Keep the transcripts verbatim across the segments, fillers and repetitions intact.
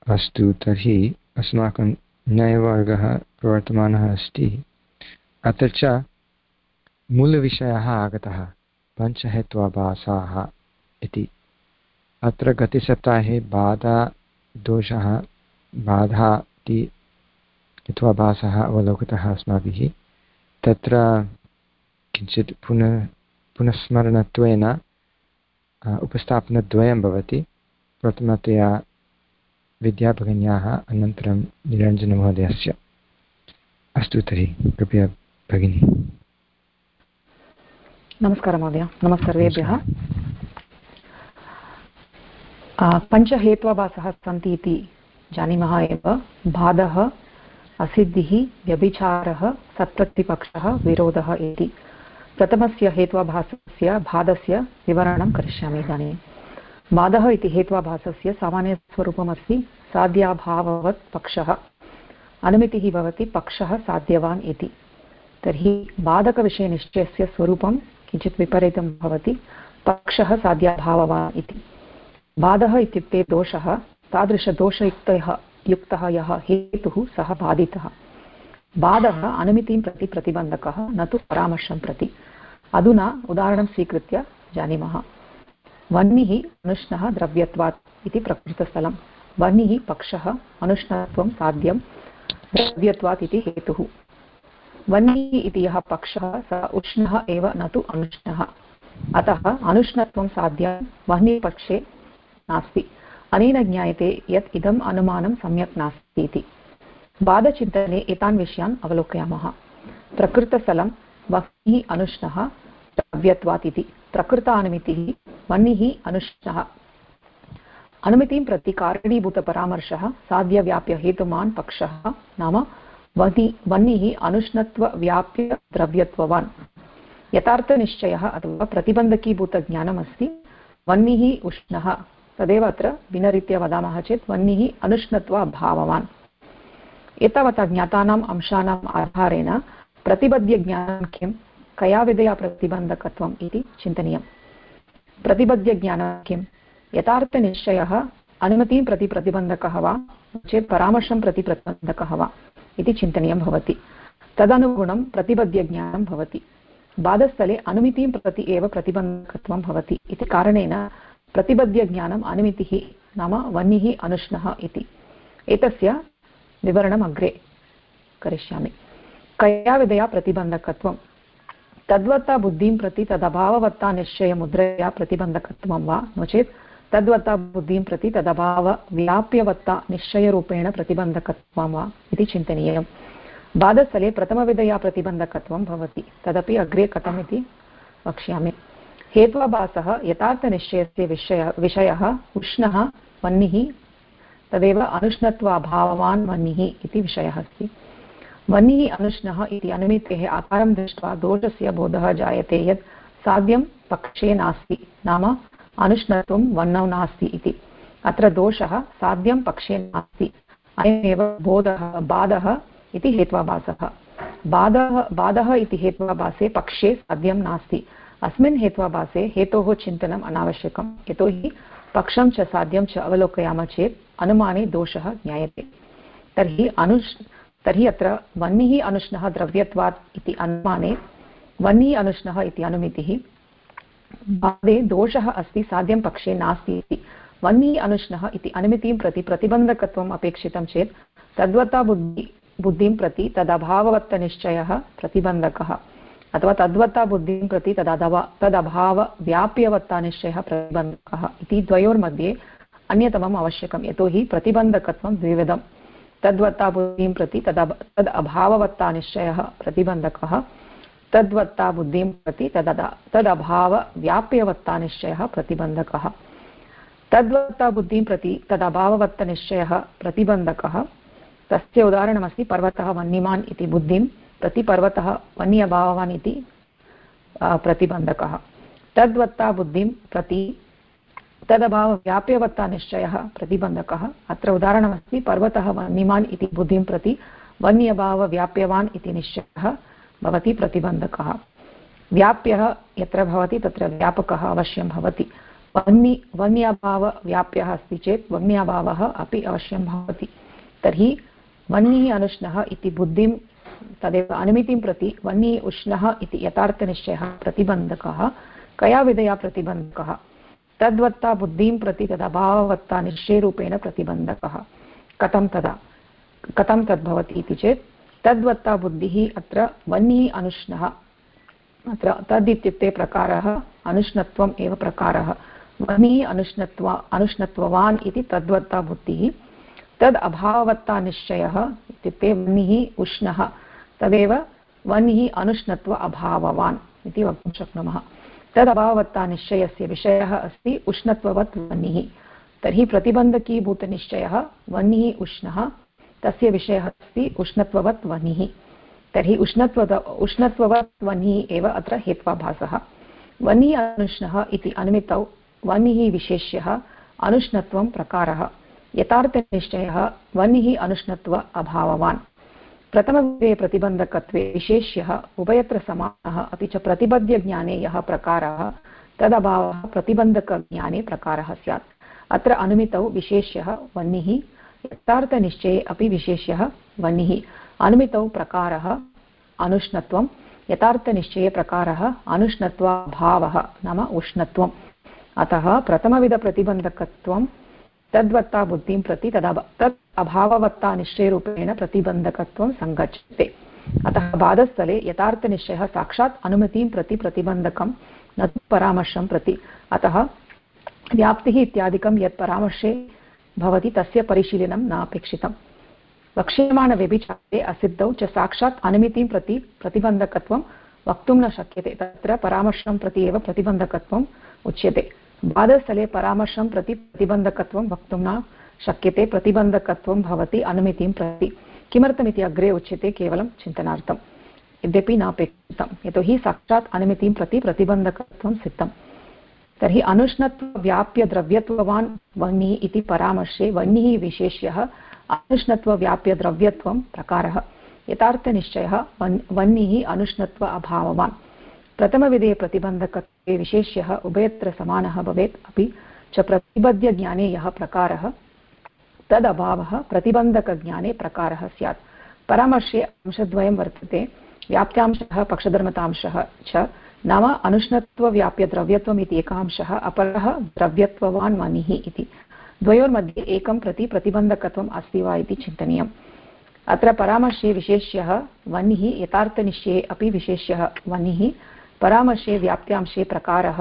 अस्तु, तर्हि अस्माकं न्यायवर्गः प्रवर्तमानः अस्ति। अत्र च मूलविषयः आगतः पञ्चहेत्वाभासाः इति। अत्र गतसप्ताहे बाधा दोषः बाधा इति हेत्वाभासः अवलोकितः अस्माभिः। तत्र किञ्चित् पुनः पुनस्मरणत्वेन उपस्थापनद्वयं भवति। प्रथमतया विद्याभगिन्याः, अनन्तरं निरञ्जनमहोदयस्य। अस्तु, तर्हि कृपया भगिनी। नमस्कारः महोदय। नमस्कारेभ्यः। पञ्चहेत्वाभासः सन्ति इति जानीमः एव। बाधः, असिद्धिः, व्यभिचारः, सत्प्रतिपक्षः, विरोधः इति। प्रथमस्य हेत्वाभासस्य बाधस्य विवरणं करिष्यामि इदानीं। बाधः इति हेत्वाभासस्य सामान्यस्वरूपमस्ति साध्याभाववत् पक्षः। अनुमितिः भवति पक्षः साध्यवान् इति। तर्हि बाधकविषयनिश्चयस्य स्वरूपं किञ्चित् विपरीतं भवति, पक्षः साध्याभाववान् इति। बाधः इत्युक्ते दोषः, तादृशदोषयुक्तः युक्तः यः हेतुः सः बाधितः। बाधः अनुमितिं प्रति प्रतिबन्धकः, न तु परामर्शं प्रति। अधुना उदाहरणं स्वीकृत्य जानीमः। वह्निः अनुष्णः द्रव्यत्वात् इति प्रकृतस्थलं। वह्निः पक्षः, अनुष्णत्वं साध्यं द्रव्यत्वात् इति हेतुः। वह्निः इति यः पक्षः सः उष्णः एव, न तु अनुष्णः। अतः अनुष्णत्वं साध्यं वह्निपक्षे नास्ति। अनेन ज्ञायते यत् इदम् अनुमानं सम्यक् नास्ति इति। बाधचिन्तने एतान् विषयान् अवलोकयामः। प्रकृतस्थलं वह्निः अनुष्णः द्रव्यत्वात् इति। प्रकृतानुमितिः वह्निः अनुष्णः। अनुमितिं प्रति कारणीभूतपरामर्शः साध्यव्याप्यहेतुमान् पक्षः, नाम वह्नि वह्निः अनुष्णत्वव्याप्य द्रव्यत्ववान्। यथार्थनिश्चयः अथवा प्रतिबन्धकीभूतज्ञानमस्ति वह्निः उष्णः, तदेव अत्र भिन्नरीत्या वदामः चेत् वह्निः अनुष्णत्वाभाववान्। एतावता ज्ञातानाम् अंशानाम् आधारेण प्रतिबध्यज्ञानं किं, कया विधया प्रतिबन्धकत्वम् इति चिन्तनीयम्। प्रतिबध्यज्ञानं किं, यथार्थनिश्चयः अनुमतिं प्रति प्रतिबन्धकः वा चेत् परामर्शं प्रति प्रतिबन्धकः वा इति चिन्तनीयं भवति। तदनुगुणं प्रतिबध्यज्ञानं भवति। बाधस्थले अनुमितिं प्रति एव प्रतिबन्धकत्वं भवति इति कारणेन प्रतिबध्यज्ञानम् अनुमितिः नाम वह्निः अनुष्णः इति। एतस्य विवरणम् अग्रे करिष्यामि। कया विधया प्रतिबन्धकत्वं, तद्वत्ता बुद्धिं प्रति तदभाववत्ता निश्चयमुद्रया प्रतिबन्धकत्वं वा, नो चेत् तद्वत्ता बुद्धिं प्रति तदभावव्याप्यवत्ता निश्चयरूपेण प्रतिबन्धकत्वं वा इति चिन्तनीयम्। बाधस्थले प्रथमविधया प्रतिबन्धकत्वं भवति, तदपि अग्रे कथम् इति वक्ष्यामि। हेत्वाभासः यथार्थनिश्चयस्य विषय विषयः उष्णः वह्निः, तदेव अनुष्णत्वाभाववान् वह्निः इति विषयः अस्ति। वह्निः अनुष्णः इति अनुमितेः आकारं दृष्ट्वा दोषस्य बोधः जायते यत् साध्यं पक्षे नास्ति, नाम अनुष्णत्वं वह्नौ नास्ति इति। अत्र दोषः साध्यं पक्षे नास्ति, अयमेव बोधः बाधः इति हेत्वाभासः। बाधः बाधः इति हेत्वाभासे पक्षे साध्यं नास्ति। अस्मिन् हेत्वाभासे हेतोः चिन्तनम् अनावश्यकं, यतोहि पक्षं च साध्यं च अवलोकयामः चेत् अनुमाने दोषः ज्ञायते। तर्हि अनुष् तर्हि अत्र वह्निः अनुष्णः द्रव्यत्वात् इति अनुमाने वह्निः अनुष्णः इति अनुमितिः, बाधे दोषः अस्ति साध्यं पक्षे नास्ति इति। वह्निः अनुष्णः इति अनुमितिं प्रति प्रतिबन्धकत्वम् अपेक्षितं चेत् तद्वत्ता बुद्धि बुद्धिं प्रति तदभाववत्तनिश्चयः प्रतिबन्धकः, अथवा तद्वत्ता बुद्धिं प्रति तदवा तदभावव्याप्यवत्तानिश्चयः प्रतिबन्धकः इति द्वयोर्मध्ये अन्यतमम् आवश्यकं, यतोहि प्रतिबन्धकत्वं द्विविधं। तद्वत्ता बुद्धिं प्रति तद् तद् अभाववत्तानिश्चयः प्रतिबन्धकः, तद्वत्ता बुद्धिं प्रति तददा तदभावव्याप्यवत्तानिश्चयः प्रतिबन्धकः। तद्वत्ता बुद्धिं प्रति तदभाववत्तनिश्चयः प्रतिबन्धकः, तस्य उदाहरणमस्ति पर्वतः वह्निमान् इति बुद्धिं प्रति पर्वतः वह्नि अभाववान् इति प्रतिबन्धकः। तद्वत्ता बुद्धिं प्रति तदभावव्याप्यवत्ता निश्चयः प्रतिबन्धकः। अत्र उदाहरणमस्ति पर्वतः वह्निमान् इति बुद्धिं प्रति वह्नि अभावव्याप्यवान् इति निश्चयः भवति प्रतिबन्धकः। व्याप्यः यत्र भवति तत्र व्यापकः अवश्यं भवति। वह्नि वह्न्यभावव्याप्यः अस्ति चेत् वह्न्यभावः अपि अवश्यं भवति। तर्हि वह्निः अनुष्णः इति बुद्धिं तदेव अनुमितिं प्रति वह्निः उष्णः इति यथार्थनिश्चयः प्रतिबन्धकः कया विधया प्रतिबन्धकः? तद्वत्ता बुद्धिं प्रति तदभाववत्ता निश्चयरूपेण प्रतिबन्धकः। कथं तदा कथं तद्भवति इति चेत् तद्वत्ता बुद्धिः अत्र वह्निः अनुष्णः, अत्र तद् इत्युक्ते प्रकारः, अनुष्णत्वम् एव प्रकारः। वह्निः अनुष्णत्व अनुष्णत्ववान् इति तद्वत्ता बुद्धिः। तद् अभाववत्ता निश्चयः इत्युक्ते वह्निः उष्णः, तदेव वह्निः अनुष्णत्व अभाववान् इति वक्तुं शक्नुमः। तद् अभाववत्ता निश्चयस्य विषयः अस्ति उष्णत्ववत् वह्निः। तर्हि प्रतिबन्धकीभूतनिश्चयः वह्निः उष्णः, तस्य विषयः अस्ति उष्णत्ववत् वह्निः। तर्हि उष्णत्वद उष्णत्ववत् वह्निः एव अत्र हेत्वाभासः। वह्निः अनुष्णः इति अनुमितौ वह्निः विशेष्यः, अनुष्णत्वं प्रकारः। यथार्थनिश्चयः वह्निः अनुष्णत्व अभाववान्। प्रथमविधे प्रतिबन्धकत्वे विशेष्यः उभयत्र समानः, अपि च प्रतिबध्यज्ञाने यः प्रकारः तदभावः प्रतिबन्धकज्ञाने प्रकारः स्यात्। अत्र अनुमितौ विशेष्यः वह्निः, यथार्थनिश्चये अपि विशेष्यः वह्निः। अनुमितौ प्रकारः अनुष्णत्वं, यथार्थनिश्चये प्रकारः अनुष्णत्वाभावः नाम उष्णत्वम्। अतः प्रथमविधप्रतिबन्धकत्वं तद्वत्ता बुद्धिं प्रति तदा तत् अभाववत्ता निश्चयरूपेण प्रतिबन्धकत्वं सङ्गच्छते। अतः बाधस्थले यथार्थनिश्चयः साक्षात् अनुमतिं प्रति प्रतिबन्धकं न तु परामर्शं प्रति। अतः व्याप्तिः इत्यादिकं यत् परामर्शे भवति तस्य परिशीलनं न अपेक्षितम्। वक्ष्यमाणव्यभिचारे असिद्धौ च साक्षात् अनुमितिं प्रति प्रतिबन्धकत्वं वक्तुं न शक्यते, तत्र परामर्शं प्रति एव प्रतिबन्धकत्वम् उच्यते। बाधस्थले परामर्शं प्रति प्रतिबन्धकत्वं वक्तुं न शक्यते, प्रतिबन्धकत्वं भवति अनुमितिं प्रति। किमर्थमिति अग्रे उच्यते, केवलं चिन्तनार्थं, यद्यपि नापेक्षितं, यतोहि साक्षात् अनुमितिं प्रति प्रतिबन्धकत्वं सिद्धम्। तर्हि अनुष्णत्वव्याप्यद्रव्यत्ववान् वह्निः इति परामर्शे वह्निः विशेष्यः, अनुष्णत्वव्याप्यद्रव्यत्वं प्रकारः। यथार्थनिश्चयः वह्निः अनुष्णत्व अभाववान्। प्रथमविधे प्रतिबन्धकत्वे विशेष्यः उभयत्र समानः भवेत्, अपि च प्रतिबध्यज्ञाने यः प्रकारः तदभावः प्रतिबन्धकज्ञाने प्रकारः स्यात्। परामर्शे अंशद्वयं वर्तते, व्याप्त्यांशः पक्षधर्मतांशः च, नाम अनुष्णत्वव्याप्यद्रव्यत्वम् इति एकः अंशः, अपरः द्रव्यत्ववान् वह्निः इति। द्वयोर्मध्ये एकं प्रति प्रतिबन्धकत्वम् अस्ति वा इति चिन्तनीयम्। अत्र परामर्शे विशेष्यः वह्निः, यथार्थनिश्चये अपि विशेष्यः वह्निः। परामर्शे व्याप्त्यांशे प्रकारः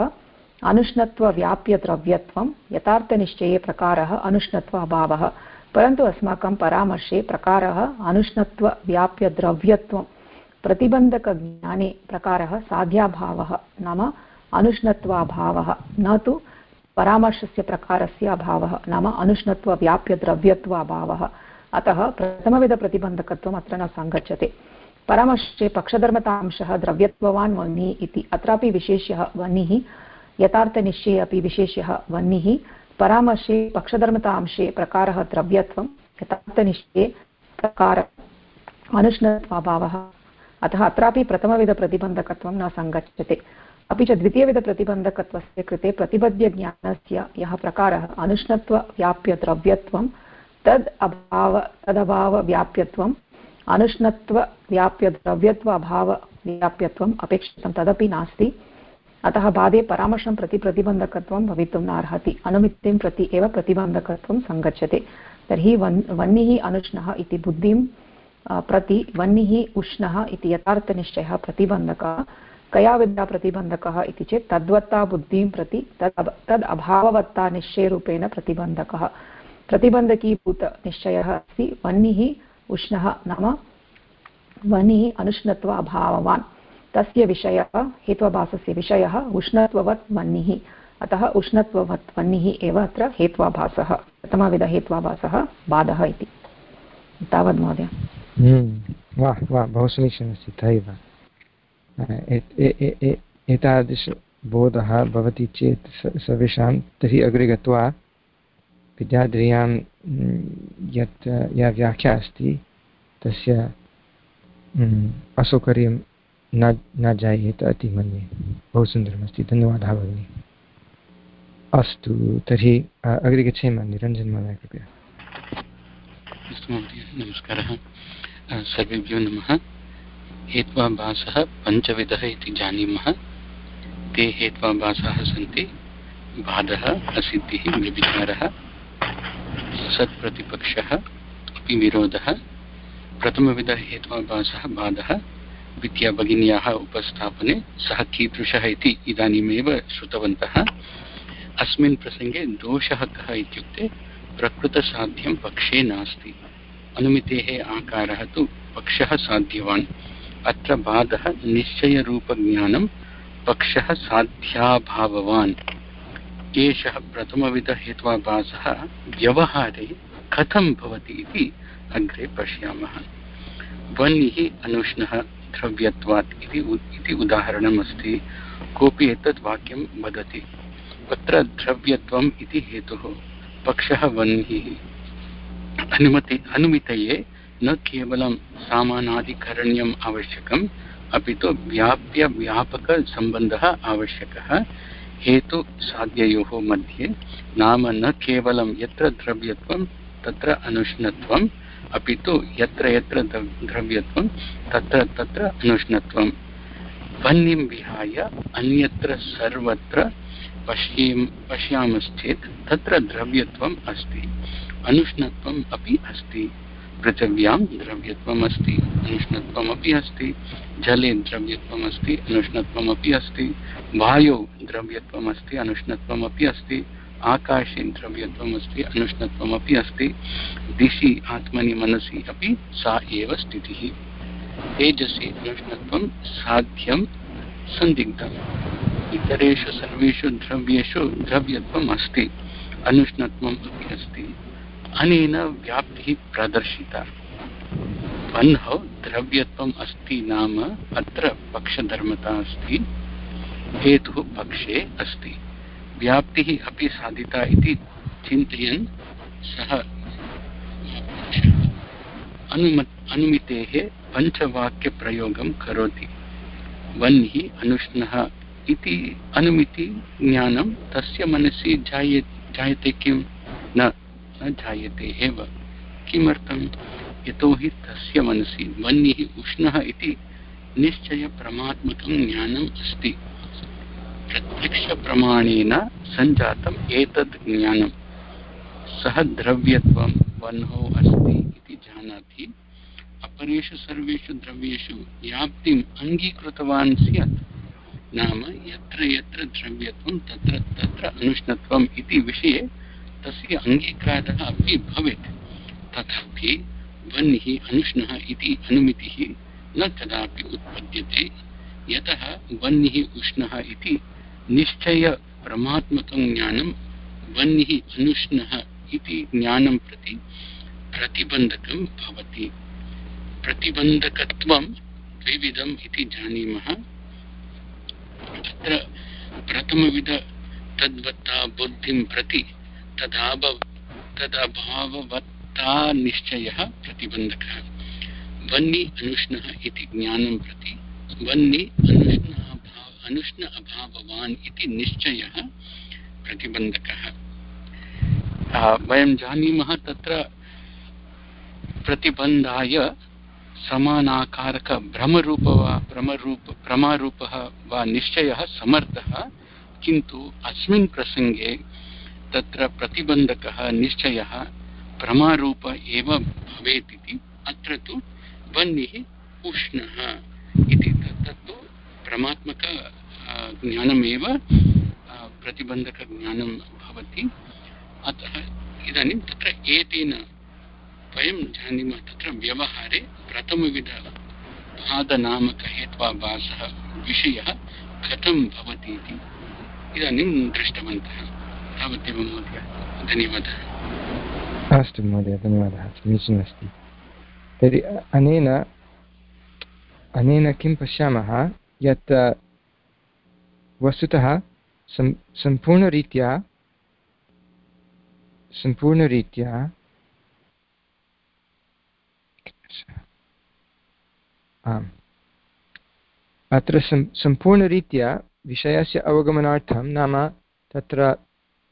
अनुष्णत्वव्याप्यद्रव्यत्वं, यथार्थनिश्चये प्रकारः अनुष्णत्व अभावः। परन्तु अस्माकं परामर्शे प्रकारः अनुष्णत्वव्याप्यद्रव्यत्वं, प्रतिबन्धकज्ञाने प्रकारः साध्याभावः नाम अनुष्णत्वाभावः, न तु परामर्शस्य प्रकारस्य अभावः नाम अनुष्णत्वव्याप्यद्रव्यत्व अभावः। अतः प्रथमविधप्रतिबन्धकत्वम् अत्र न सङ्गच्छते। परामर्शे पक्षधर्मतांशः द्रव्यत्ववान् वह्निः इति, अत्रापि विशेष्यः वह्निः, यथार्थनिश्चये अपि विशेष्यः वह्निः। परामर्शे पक्षधर्मतांशे प्रकारः द्रव्यत्वं, यथार्थनिश्चये प्रकारः अनुष्णत्वाभावः। अतः अत्रापि प्रथमविधप्रतिबन्धकत्वं न सङ्गच्छते। अपि च द्वितीयविधप्रतिबन्धकत्वस्य कृते प्रतिबध्यज्ञानस्य यः प्रकारः अनुष्णत्वव्याप्यद्रव्यत्वं तद् अभाव तदभावव्याप्यत्वम्, अनुष्णत्वव्याप्यद्रव्यत्व अभावव्याप्यत्वम् अपेक्षितं, तदपि नास्ति। अतः बाधे परामर्शं प्रति प्रतिबन्धकत्वं भवितुं न अर्हति, अनुमितिं प्रति एव प्रतिबन्धकत्वं सङ्गच्छते। तर्हि वन् वह्निः अनुष्णः इति बुद्धिं प्रति वह्निः उष्णः इति यथार्थनिश्चयः प्रतिबन्धकः। कया विद्या प्रतिबन्धकः इति चेत् तद्वत्ता बुद्धिं प्रति तद् तद् अभाववत्ता निश्चयरूपेण प्रतिबन्धकः। प्रतिबन्धकीभूतनिश्चयः अस्ति वह्निः उष्णः नाम वह्निः अनुष्णत्व अभाववान्, तस्य विषयः हेत्वाभासस्य विषयः उष्णत्ववत् वह्निः। अतः उष्णत्ववत् वह्निः एव अत्र हेत्वाभासः, प्रथमविधहेत्वाभासः बाधः इति। तावद् महोदय। वाह वाह, बहु समीचीनमस्ति। तथैव एतादृशबोधः भवति चेत् सर्वेषां, तर्हि अग्रे गत्वा विद्याद्रियां यत् या व्याख्या अस्ति तस्य असौकर्यं न न जायेत इति मन्ये। बहु सुन्दरमस्ति, धन्यवादः भगिनी। अस्तु तर्हि अग्रे गच्छेम निरञ्जन महोदय कृपया। अस्तु महोदय नमस्कारः सर्वेभ्यो नमः। हेत्वाभासः पञ्चविधः इति जानीमः। ते हेत्वाभासाः सन्ति बाधः असिद्धिः व्यभिचारः सत्प्रतिपक्षः अपि विरोधः। प्रथमविधः हेत्वाभासः बाधः विद्याभगिन्याः उपस्थापने सः कीदृशः इति इदानीमेव श्रुतवन्तः। अस्मिन् प्रसङ्गे दोषः कः इत्युक्ते प्रकृतसाध्यं पक्षे नास्ति। अनुमितेः आकारः तु पक्षः साध्यवान्। अत्र बाधः निश्चयरूपज्ञानं पक्षः साध्याभाववान्। एषः प्रथमविधः हेत्वाभासः व्यवहारे कथं भवति इति अग्रे पश्यामः। वह्निः अनुष्णः द्रव्यत्वात् इति उदाहरणमस्ति। कोऽपि एतत् वाक्यं वदति। अत्र द्रव्यत्वम् इति हेतुः, पक्षः वह्निः। अनुमति अनुमितये न केवलं सामानाधिकरण्यम् आवश्यकम् अपि तु व्याप्य व्यापकसम्बन्धः आवश्यकः। हेतु साध्ययोः मध्ये नाम न केवलं यत्र द्रव्यत्वं तत्र अनुष्णत्वम् अपि तु यत्र यत्र द्रव्यत्वं तत्र तत्र अनुष्णत्वं। वह्निं विहाय अन्यत्र सर्वत्र पश्येम पश्यामश्चेत् तत्र द्रव्यत्वम् अस्ति, अनुष्णत्वम् अपि अस्ति। पृथिव्यां द्रव्यत्वम् अस्ति, अनुष्णत्वम् अपि अस्ति। जले द्रव्यत्वम् अस्ति, अनुष्णत्वम् अपि अस्ति। वायौ द्रव्यत्वम् अस्ति, अनुष्णत्वम् अपि अस्ति। आकाशे द्रव्यत्वम् अस्ति, अनुष्णत्वम् अपि अस्ति। दिशि आत्मनि मनसि अपि सा एव स्थितिः। तेजसि अनुष्णत्वं साध्यं संदिग्धम्। इतरेषु सर्वेषु द्रव्येषु द्रव्यत्वम् अस्ति, अनुष्णत्वम् अपि अस्ति। अनेन व्याप्तिः प्रदर्शिता। वह्नौ द्रव्यत्वम् अस्ति नाम अत्र पक्षधर्मता अस्ति, हेतुः पक्षे अस्ति। व्याप्तिः अपि साधिता इति चिन्तयन् सः अनुमितेः पञ्चवाक्यप्रयोगं करोति। वह्निः अनुष्णः इति अनुमिति ज्ञानं तस्य मनसि जाये जायते किं? न न जायते एव। किमर्थं? यतोहि तस्य मनसि वह्निः उष्णः इति निश्चयप्रमात्मकं ज्ञानम् अस्ति। प्रत्यक्षप्रमाणेन सञ्जातम् एतद् ज्ञानं। सः द्रव्यत्वं वह्नौ अस्ति इति जानाति। अपरेषु सर्वेषु द्रव्येषु व्याप्तिम् अङ्गीकृतवान् स्यात्। नाम यत्र यत्र द्रव्यत्वं तत्र तत्र अनुष्णत्वम् इति विषये तस्य अङ्गीकारः अपि भवेत्। तथापि वह्निः अनुष्णः इति अनुमितिः न कदापि उत्पद्यते, यतः वह्निः उष्णः इति निश्चयप्रमात्मकं ज्ञानं वह्निः अनुष्णः इति ज्ञानं प्रति प्रतिबन्धकं भवति। प्रतिबन्धकत्वं द्विविधम् इति जानीमः। अत्र प्रथमविध तद्वत्ता बुद्धिं प्रति तदाभ तदभाववत्ता निश्चयः प्रतिबन्धकः। वह्नि अनुष्णः इति ज्ञानं प्रति वह्नि अनुष्ण अभाव अनुष्ण अभाववान् इति निश्चयः प्रतिबन्धकः। वयं जानीमः तत्र प्रतिबन्धाय समानाकारक भ्रमरूप वा भ्रमरूप प्रमारूपः वा निश्चयः समर्थः, किन्तु अस्मिन् प्रसङ्गे तत्र प्रतिबन्धकः निश्चयः प्रमारूप एव भवेत् इति। अत्र तु वह्निः उष्णः इति तत्तु परमात्मक ज्ञानमेव प्रतिबन्धकज्ञानं भवति। अतः इदानीं तत्र एतेन वयं जानीमः तत्र व्यवहारे प्रथमविधबाधनामकहेत्वाभासः विषयः कथं भवति इति इदानीं दृष्टवन्तः। तावदेव महोदय, धन्यवादः। अस्तु महोदय, धन्यवादः, समीचीनमस्ति। तर्हि अनेन अनेन किं पश्यामः यत् वस्तुतः सम् सम्पूर्णरीत्या सम्पूर्णरीत्या आम् अत्र सम्पूर्णरीत्या विषयस्य अवगमनार्थं नाम तत्र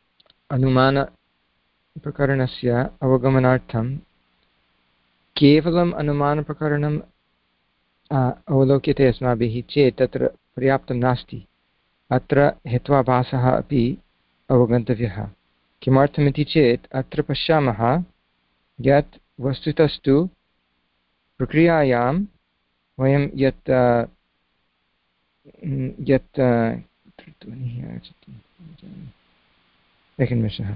अनुमानप्रकरणस्य अवगमनार्थं केवलम् अनुमानप्रकरणम् अवलोक्यते अस्माभिः चेत् तत्र पर्याप्तं नास्ति। अत्र हेत्वाभासः अपि अवगन्तव्यः। किमर्थमिति चेत् अत्र पश्यामः यत् वस्तुतस्तु प्रक्रियायां वयं यत् यत् एकनिमेषः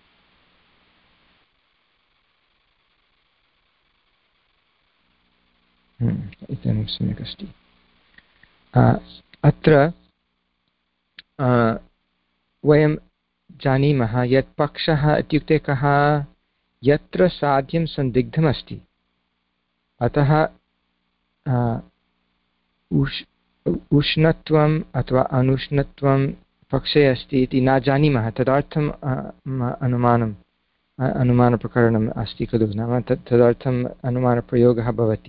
इदानीं सम्यक् अस्ति। अत्र वयं जानीमः यत् पक्षः इत्युक्ते कः, यत्र साध्यं सन्दिग्धमस्ति। अतः उष् उष्णत्वम् अथवा अनुष्णत्वं पक्षे अस्ति इति न जानीमः, तदर्थम् अनुमानम् अनुमानप्रकरणम् अस्ति खलु। नाम तत् तदर्थम् अनुमानप्रयोगः भवति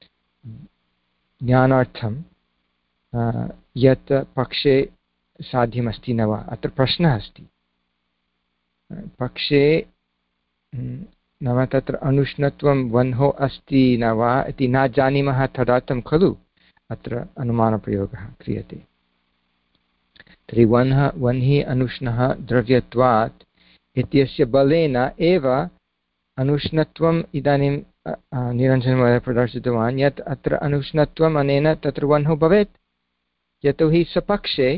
ज्ञानार्थं यत् पक्षे साध्यमस्ति न वा। अत्र प्रश्नः अस्ति पक्षे, नाम तत्र अनुष्णत्वं वह्नौ अस्ति न वा इति न जानीमः, तदर्थं खलु अत्र अनुमानप्रयोगः क्रियते। तर्हि वह्नः वह्निः अनुष्णः द्रव्यत्वात् इत्यस्य बलेन एव अनुष्णत्वम् इदानीं निरञ्जनमहोदयः प्रदर्शितवान् यत् अत्र अनुष्णत्वम् अनेन तत्र वह्नौ भवेत्, यतोहि सपक्षे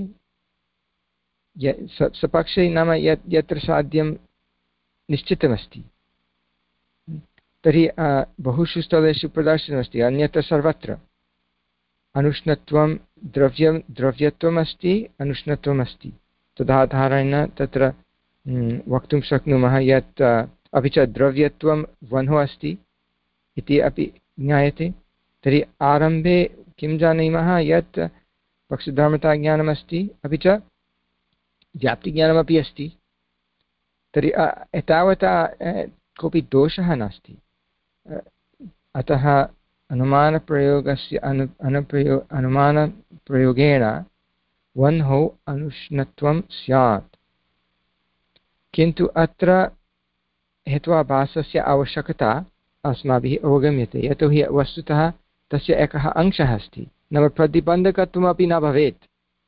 सपक्षे नाम यत् यत्र साध्यं निश्चितमस्ति। तर्हि बहुषु स्थलेषु प्रदर्शितमस्ति, अन्यत्र सर्वत्र अनुष्णत्वं द्रव्यं द्रव्यत्वम् अस्ति, अनुष्णत्वम् अस्ति। तदाधारेण तत्र वक्तुं शक्नुमः यत् अपि च द्रव्यत्वं वह्नौ अस्ति इति अपि ज्ञायते। तर्हि आरम्भे किं जानीमः यत् पक्षधर्मताज्ञानमस्ति, अपि च व्याप्तिज्ञानमपि अस्ति। तर्हि एतावता कोऽपि दोषः नास्ति। अतः अनुमानप्रयोगस्य अनु अनुप्रयो अनुमानप्रयोगेण वह्नौ अनुष्णत्वं स्यात्, किन्तु अत्र हेत्वाभासस्य आवश्यकता अस्माभिः अवगम्यते, यतोहि वस्तुतः तस्य एकः अंशः अस्ति, नाम प्रतिबन्धकत्वमपि न भवेत्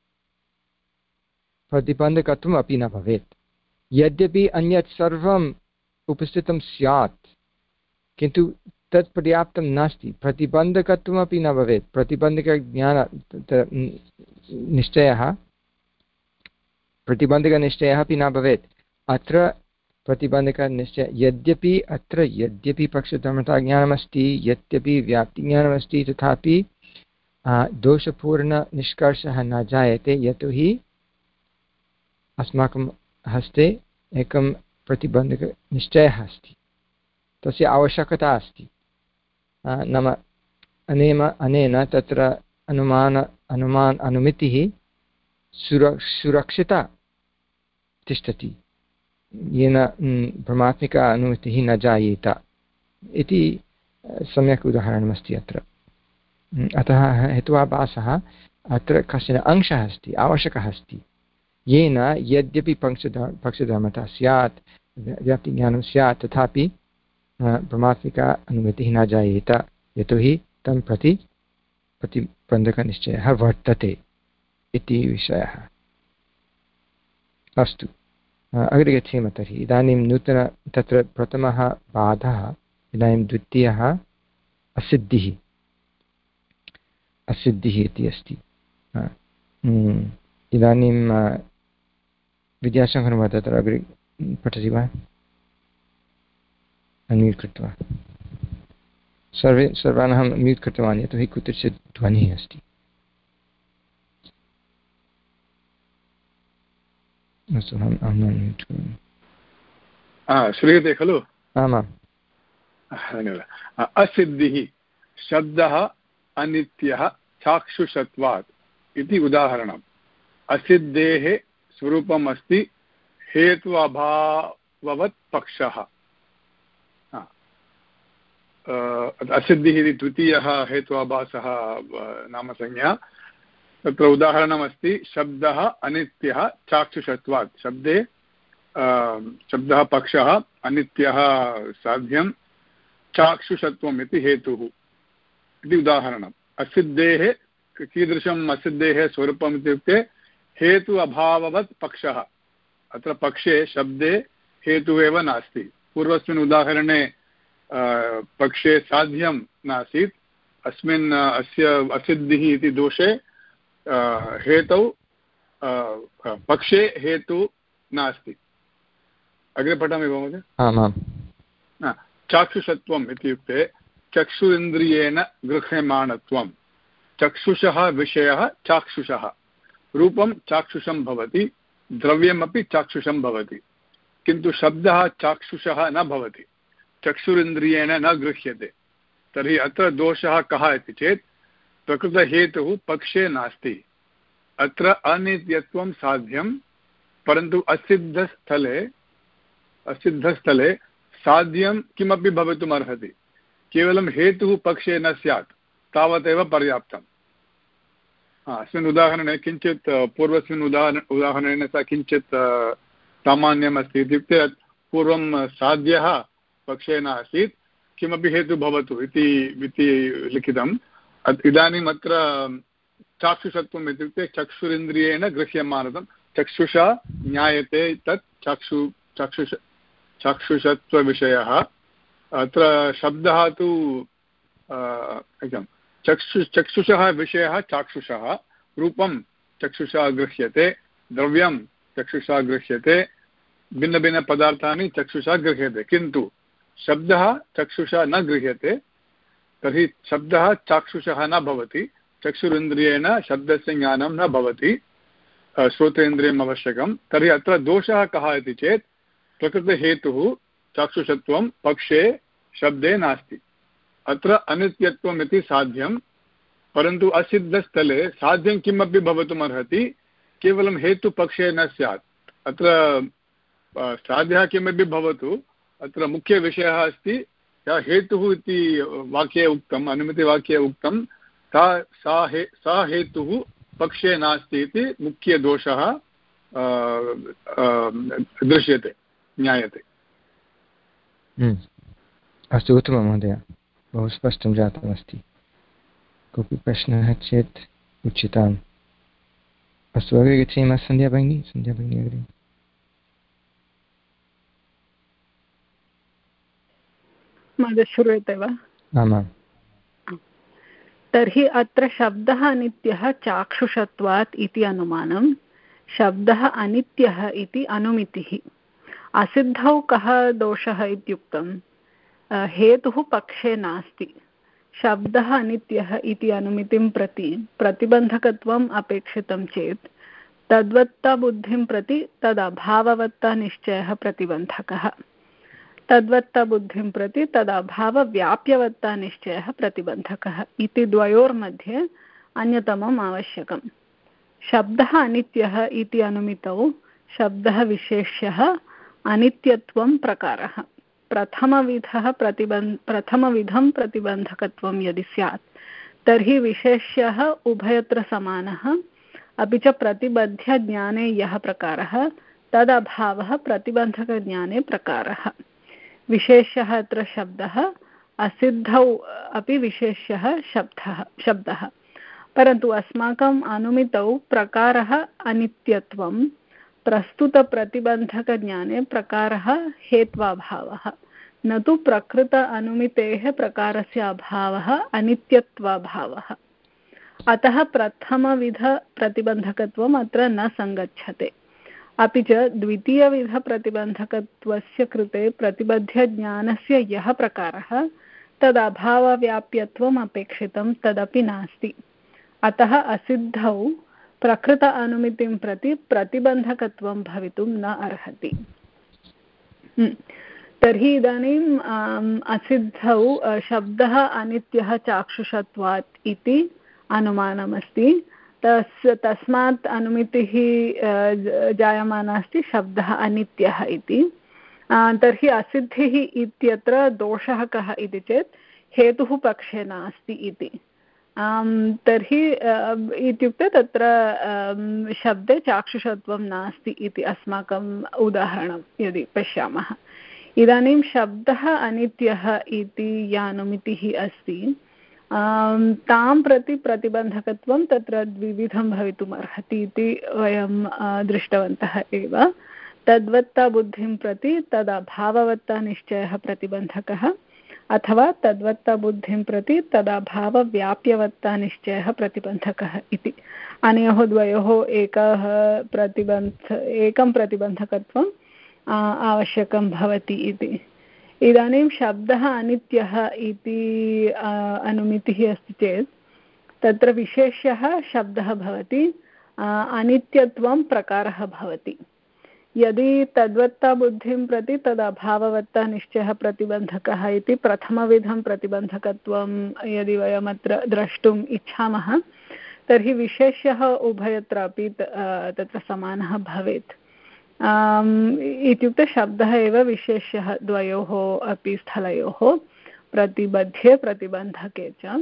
प्रतिबन्धकत्वमपि न भवेत् यद्यपि अन्यत् सर्वम् उपस्थितं स्यात्, किन्तु तत् पर्याप्तं नास्ति। प्रतिबन्धकत्वमपि न भवेत्, प्रतिबन्धकज्ञान निश्चयः प्रतिबन्धकनिश्चयः अपि न भवेत्। अत्र प्रतिबन्धकनिश्चय यद्यपि अत्र यद्यपि पक्षधर्मताज्ञानमस्ति, यद्यपि व्याप्तिज्ञानमस्ति, तथापि दोषपूर्णनिष्कर्षः न जायते, यतोहि अस्माकं हस्ते एकं प्रतिबन्धकनिश्चयः अस्ति, तस्य आवश्यकता अस्ति। नाम अनेन अनेन तत्र अनुमान अनुमान अनुमितिः सुर सुरक्षिता तिष्ठति, येन भ्रमात्मिका अनुमितिः न जायेत इति सम्यक् उदाहरणमस्ति अत्र। अतः हेत्वाभासः अत्र कश्चन अंशः अस्ति, आवश्यकः अस्ति, येन यद्यपि पक्षधर्म पक्षधर्मता स्यात्, व्याप्तिज्ञानं स्यात्, तथापि भ्रमात्मिका अनुमितिः न जायेत, यतोहि तं प्रति प्रतिबन्धकनिश्चयः वर्तते इति विषयः। अस्तु, अग्रे गच्छेम। तर्हि इदानीं नूतन तत्र प्रथमः बाधः, इदानीं द्वितीयः असिद्धिः असिद्धिः इति अस्ति। इदानीं विद्याशङ्करमहोदय तत्र अग्रे पठति वा? अन्म्यूट् कृत्वा सर्वे सर्वान् अहं म्यूट् कृतवान्, यतोहि कुत्रचित् ध्वनिः अस्ति। अस्तु, अहम् अहं म्यूट् करोमि। श्रूयते खलु? आमां, धन्यवादः। असिद्धिः शब्दः अनित्यः चाक्षुषत्वात् इति उदाहरणम्। असिद्धेः स्वरूपम् अस्ति हेत्वाभाववत् पक्षः। असिद्धिः इति द्वितीयः हेत्वाभासः नाम संज्ञा। तत्र उदाहरणमस्ति शब्दः अनित्यः चाक्षुषत्वात्। शब्दे शब्दः पक्षः अनित्यः साध्यं चाक्षुषत्वम् इति हेतुः इति उदाहरणम्। असिद्धेः कीदृशम् असिद्धेः स्वरूपम् इत्युक्ते हेतु अभाववत् पक्षः। अत्र पक्षे शब्दे हेतुः एव नास्ति। पूर्वस्मिन् उदाहरणे पक्षे साध्यं नासीत्, अस्मिन् अस्य असिद्धिः इति दोषे हेतौ पक्षे हेतु नास्ति। अग्रे पठामि वा महोदय? आमां। चाक्षुषत्वम् इत्युक्ते चक्षुरिन्द्रियेण गृह्यमाणत्वं। चक्षुषः विषयः चाक्षुषः, रूपं चाक्षुषं भवति, द्रव्यमपि चाक्षुषं भवति, किन्तु शब्दः चाक्षुषः न भवति, चक्षुरिन्द्रियेण न गृह्यते। तर्हि अत्र दोषः कः इति चेत् प्रकृतहेतुः पक्षे नास्ति। अत्र अनित्यत्वं साध्यं, परन्तु असिद्धस्थले असिद्धस्थले साध्यं किमपि भवितुम् अर्हति। केवलं हेतुः पक्षे न स्यात् तावदेव पर्याप्तम्। अस्मिन् उदाहरणे किञ्चित् पूर्वस्मिन् उदाहरण उदाहरणेन सह किञ्चित् सामान्यम् अस्ति। इत्युक्ते पूर्वं साध्यः पक्षे नासीत्, किमपि हेतुः भवतु इति इति लिखितम्। इदानीम् अत्र चाक्षुषत्वम् इत्युक्ते चक्षुरिन्द्रियेण गृह्यमानतं, चक्षुषा ज्ञायते तत् चाक्षु चाक्षुष चाक्षुषत्वविषयः। अत्र शब्दः तु चक्षु चक्षुषः विषयः चाक्षुषः, रूपं चक्षुषा गृह्यते, द्रव्यं चक्षुषा गृह्यते, भिन्नभिन्नपदार्थानि चक्षुषा गृह्यते, किन्तु शब्दः चक्षुषा न गृह्यते। तर्हि शब्दः चाक्षुषः न भवति, चक्षुरिन्द्रियेण शब्दस्य ज्ञानं न भवति, श्रोतेन्द्रियम् आवश्यकं। तर्हि अत्र दोषः कः इति चेत् प्रकृतहेतुः चाक्षुषत्वं पक्षे शब्दे नास्ति। अत्र अनित्यत्वम् इति साध्यं, परन्तु असिद्धस्थले साध्यं किमपि भवितुम् अर्हति, केवलं हेतुपक्षे न स्यात्। अत्र साध्यः किमपि भवतु, अत्र मुख्यविषयः अस्ति यः हेतुः इति वाक्ये उक्तम्, अनुमितिवाक्ये उक्तं, सा सा हे सा हेतुः पक्षे नास्ति इति मुख्यदोषः दृश्यते, ज्ञायते। अस्तु, उत्तमं महोदय, बहु स्पष्टं जातमस्ति। कोऽपि प्रश्नः चेत् उच्यताम्। अस्तु, अग्रे गच्छेम। सन्ध्या भगिनी, सन्ध्या भगिनी अग्रे। महोदय श्रूयते वा? आमां। तर्हि अत्र शब्दः अनित्यः चाक्षुषत्वात् इति अनुमानं, शब्दः अनित्यः इति अनुमितिः। असिद्धौ कः दोषः इत्युक्तं हेतुः पक्षे नास्ति। शब्दः अनित्यः इति अनुमितिं प्रति प्रतिबन्धकत्वम् अपेक्षितं चेत् तद्वत्ता बुद्धिं प्रति तदभाववत्ता निश्चयः प्रतिबन्धकः, तद्वत्ता बुद्धिं प्रति तदभावव्याप्यवत्ता निश्चयः प्रतिबन्धकः इति द्वयोर्मध्ये अन्यतमम् आवश्यकम्। शब्दः अनित्यः इति अनुमितौ शब्दः विशेष्यः अनित्यत्वं प्रकारः। प्रथमविधः प्रतिबन्ध प्रथमविधं प्रतिबन्धकत्वं यदि स्यात् तर्हि विशेष्यः उभयत्र समानः, अपि च प्रतिबध्यज्ञाने यः प्रकारः तदभावः प्रतिबन्धकज्ञाने प्रकारः। विशेष्यः अत्र शब्दः, असिद्धौ अपि विशेष्यः शब्दः शब्दः परन्तु अस्माकम् अनुमितौ प्रकारः अनित्यत्वं, प्रस्तुतप्रतिबन्धकज्ञाने प्रकारः हेत्वाभावः, न तु प्रकृत अनुमितेः प्रकारस्य अभावः अनित्यत्वाभावः। अतः प्रथमविधप्रतिबन्धकत्वम् अत्र न सङ्गच्छते। अपि च द्वितीयविधप्रतिबन्धकत्वस्य कृते प्रतिबध्यज्ञानस्य यः प्रकारः तदभावव्याप्यत्वम् अपेक्षितं तदपि नास्ति। अतः असिद्धौ प्रकृत अनुमितिं प्रति प्रतिबन्धकत्वं भवितुं न अर्हति। तर्हि इदानीम् असिद्धौ शब्दः अनित्यः चाक्षुषत्वात् इति अनुमानमस्ति। तस् तस्मात् अनुमितिः जायमाना अस्ति शब्दः अनित्यः इति। तर्हि असिद्धिः इत्यत्र दोषः कः इति चेत् हेतुः पक्षे नास्ति इति। तर्हि इत्युक्ते तत्र शब्दे चाक्षुषत्वं नास्ति इति अस्माकम् उदाहरणं यदि पश्यामः। इदानीं शब्दः अनित्यः इति या अनुमितिः अस्ति तां प्रति प्रतिबन्धकत्वं तत्र द्विविधं भवितुम् अर्हति इति वयं दृष्टवन्तः एव। तद्वत्ता बुद्धिं प्रति तदभाववत्ता निश्चयः प्रतिबन्धकः, अथवा तद्वत्ता बुद्धिं प्रति तदभावव्याप्यवत्ता निश्चयः प्रतिबन्धकः इति। अनयोः द्वयोः एकः प्रतिबन्ध एकं प्रतिबन्धकत्वम् आवश्यकं भवति इति। इदानीं शब्दः अनित्यः इति अनुमितिः अस्ति चेत् तत्र विशेष्यः शब्दः भवति, अनित्यत्वं प्रकारः भवति। यदि तद्वत्ता बुद्धिं प्रति तदभाववत्ता निश्चयः प्रतिबन्धकः इति प्रथमविधं प्रतिबन्धकत्वं यदि वयमत्र द्रष्टुम् इच्छामः तर्हि विशेष्यः उभयत्रापि तत्र समानः भवेत्। इत्युक्ते शब्दः एव विशेष्यः द्वयोः अपि स्थलयोः, प्रतिबध्ये प्रतिबन्धके च।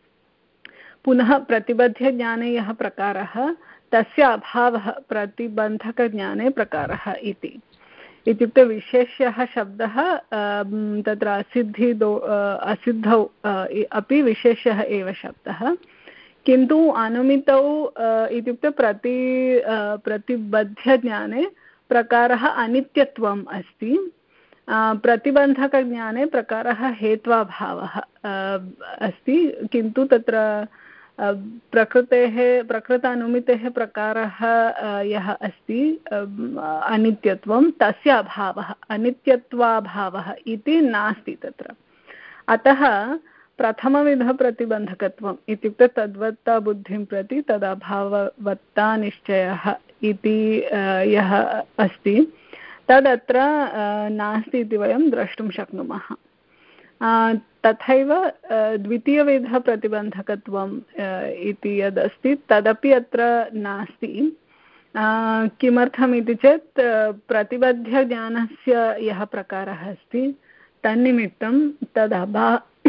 पुनः प्रतिबध्यज्ञाने यः प्रकारः तस्य अभावः प्रतिबन्धकज्ञाने प्रकारः इति। इत्युक्ते विशेष्यः शब्दः तत्र असिद्धिदो असिद्धौ अपि विशेष्यः एव शब्दः, किन्तु अनुमितौ इत्युक्ते प्रति प्रतिबध्यज्ञाने प्रकारः अनित्यत्वम् अस्ति, प्रतिबन्धकज्ञाने प्रकारः हेत्वाभावः अस्ति, किन्तु तत्र प्रकृतेः प्रकृतानुमितेः प्रकारः यः अस्ति अनित्यत्वं तस्य अभावः अनित्यत्वाभावः इति नास्ति तत्र। अतः प्रथमविधप्रतिबन्धकत्वम् इत्युक्ते तद्वत्ता बुद्धिं प्रति तदभाववत्ता निश्चयः इति यः अस्ति तदत्र नास्ति इति वयं द्रष्टुं शक्नुमः। तथैव द्वितीयविधप्रतिबन्धकत्वम् इति यदस्ति तदपि अत्र नास्ति। किमर्थमिति चेत् प्रतिबध्यज्ञानस्य यः प्रकारः अस्ति तन्निमित्तं तदभा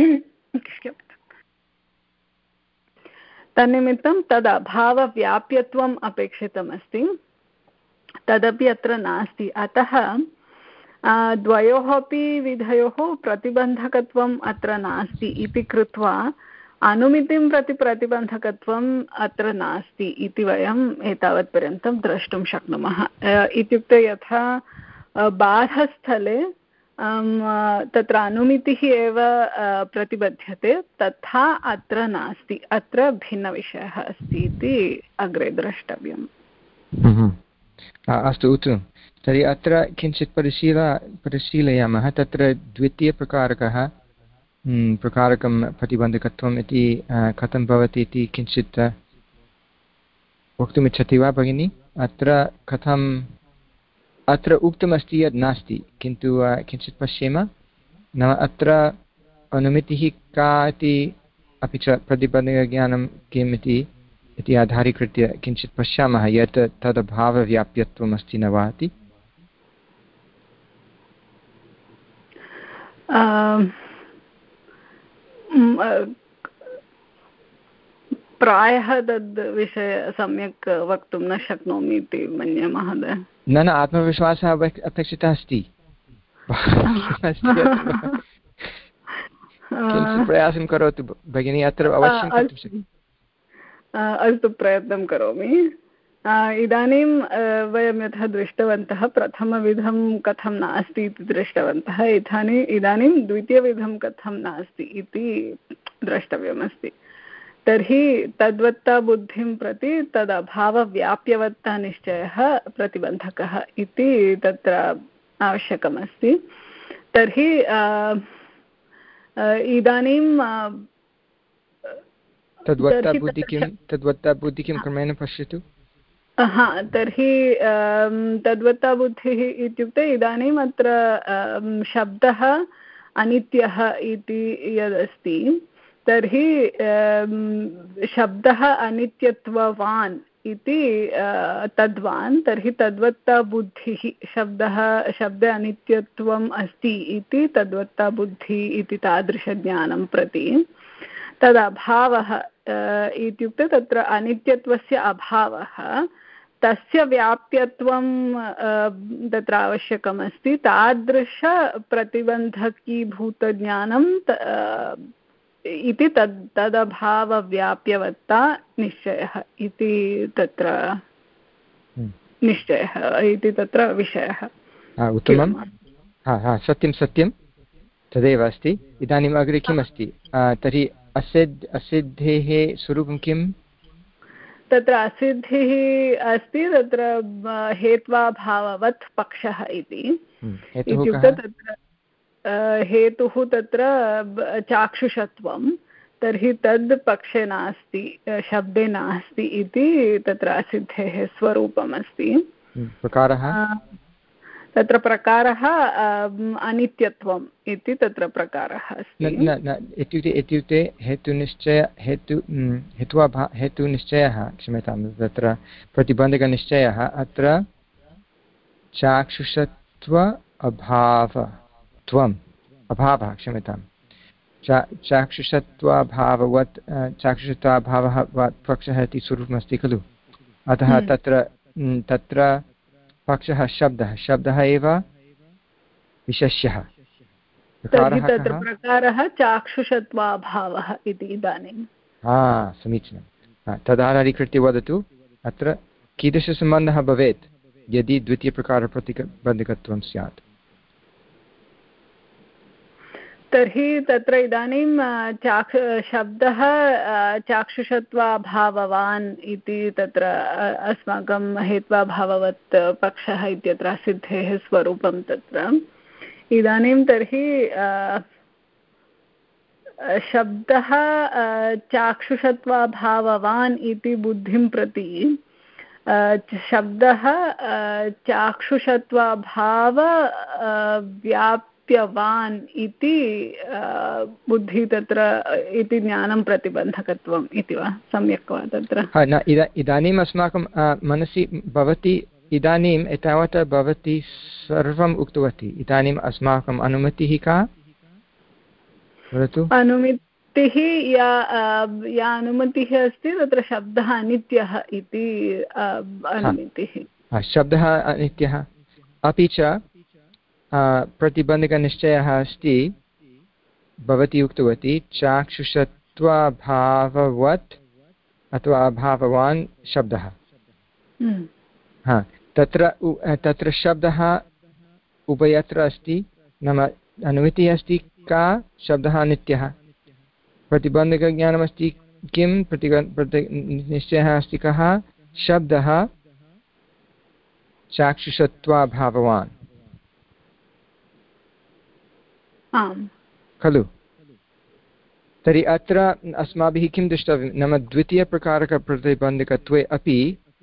तन्निमित्तं तदभावव्याप्यत्वम् अपेक्षितमस्ति, तदपि अत्र नास्ति। अतः द्वयोः अपि विधयोः प्रतिबन्धकत्वम् अत्र नास्ति इति कृत्वा अनुमितिं प्रति प्रतिबन्धकत्वम् अत्र नास्ति इति वयम् एतावत्पर्यन्तं द्रष्टुं शक्नुमः। इत्युक्ते यथा बाधस्थले तत्र अनुमितिः एव प्रतिबध्यते तथा अत्र नास्ति, अत्र भिन्नविषयः अस्ति इति अग्रे द्रष्टव्यम्। अस्तु, उत्तमं। तर्हि अत्र किञ्चित् परिशील परिशीलयामः। तत्र द्वितीयप्रकारकः प्रकारकं प्रतिबन्धकत्वम् इति कथं भवति इति किञ्चित् वक्तुमिच्छति वा भगिनी? अत्र कथम् अत्र उक्तमस्ति यद् नास्ति, किन्तु किञ्चित् पश्येम। नाम अत्र अनुमितिः का इति अपि च प्रतिबन्धकज्ञानं किम् इति इति आधारीकृत्य किञ्चित् पश्यामः यत् तदभावव्याप्यत्वम् अस्ति न वा इति। प्रायः तद् विषये सम्यक् वक्तुं न शक्नोमि इति मन्ये महोदय। न न आत्मविश्वासः अपेक्षितः अस्ति। किञ्चित् प्रयासं करोतु भगिनी, अत्र अवश्यं कर्तुं शक्यते। अस्तु, प्रयत्नं करोमि। इदानीं वयं यथा दृष्टवन्तः प्रथमविधं कथं नास्ति इति दृष्टवन्तः, इदानीम् इदानीं द्वितीयविधं कथं नास्ति इति द्रष्टव्यमस्ति। तर्हि तद्वत्ता बुद्धिं प्रति तदभावव्याप्यवत्ता निश्चयः प्रतिबन्धकः इति तत्र आवश्यकमस्ति। तर्हि इदानीं तद्वत्ता बुद्धिः किं तद्वत्ता बुद्धिः किं क्रमेण पश्यतु। हा, तर्हि तद्वत्ता बुद्धिः इत्युक्ते इदानीम् अत्र शब्दः अनित्यः इति यदस्ति तर्हि शब्दः अनित्यत्ववान् इति तद्वान्, तर्हि तद्वत्ता बुद्धिः शब्दः शब्दे अनित्यत्वम् अस्ति इति तद्वत्ता बुद्धिः इति तादृशज्ञानं प्रति तदभावः इत्युक्ते तत्र अनित्यत्वस्य अभावः तस्य व्याप्यत्वं तत्र आवश्यकमस्ति तादृशप्रतिबन्धकीभूतज्ञानं इति तद् तदभावव्याप्यवत्ता निश्चयः इति तत्र निश्चयः इति तत्र विषयः। उत्तमं, हा हा सत्यं सत्यं तदेव अस्ति। इदानीम् अग्रे किम् अस्ति तर्हि असिद् असिद्धेः स्वरूपं किम्? तत्र असिद्धिः अस्ति तत्र हेत्वाभाववत् पक्षः इति। इत्युक्ते तत्र हेतुः तत्र चाक्षुषत्वं, तर्हि तद् पक्षे नास्ति, शब्दे नास्ति इति तत्र असिद्धेः स्वरूपम् अस्ति। प्रकारः तत्र प्रकारः अनित्यत्वम् इति तत्र प्रकारः अस्ति। इत्युक्ते इत्युक्ते हेतुनिश्चय हेतु हेत्वाभा हेतुनिश्चयः क्षम्यतां तत्र प्रतिबन्धकनिश्चयः अत्र चाक्षुषत्व अभावत्वम् अभावः क्षम्यतां चा चाक्षुषत्वाभाववत् चाक्षुषत्वाभावः पक्षः इति स्वरूपमस्ति खलु। अतः तत्र तत्र पक्षः शब्दः शब्दः एव विशेष्यः। तत्र प्रकारः चाक्षुषत्वाभावः इति इदानीं। हा समीचीनं। तदाधारीकृत्य वदतु अत्र कीदृशसम्बन्धः भवेत् यदि द्वितीयप्रकारप्रतिबन्धकत्वं स्यात्? तर्हि तत्र इदानीं चाक्ष शब्दः चाक्षुषत्वाभाववान् इति तत्र अस्माकं हेत्वाभाववत् पक्षः इत्यत्र सिद्धेः स्वरूपं तत्र। इदानीं तर्हि शब्दः चाक्षुषत्वाभाववान् इति बुद्धिं प्रति शब्दः चाक्षुषत्वाभाव व्याप्यवान् इति बुद्धि तत्र इति ज्ञानं प्रतिबन्धकत्वम् इति वा सम्यक् वा तत्र? न इदानीम् अस्माकं मनसि भवति इदानीम् एतावत् भवती सर्वम् उक्तवती। इदानीम् अस्माकम् अनुमतिः का? वदतु। अनुमतिः या या अनुमतिः अस्ति तत्र शब्दः अनित्यः इति अनुमतिः। शब्दः अनित्यः अपि च प्रतिबन्धकनिश्चयः अस्ति। भवती उक्तवती चाक्षुषत्वाभाववत् अथवा अभाववान् शब्दः। हा तत्र तत्र शब्दः उभयत्र अस्ति, नाम अनुमतिः अस्ति का शब्दः अनित्यः, प्रतिबन्धकज्ञानमस्ति किं प्रतिबन्ध निश्चयः अस्ति कः शब्दः चाक्षुषत्वाभाववान् खलु। तर्हि अत्र अस्माभिः किं द्रष्टव्यं नाम द्वितीयप्रकारकप्रतिबन्धकत्वे अपि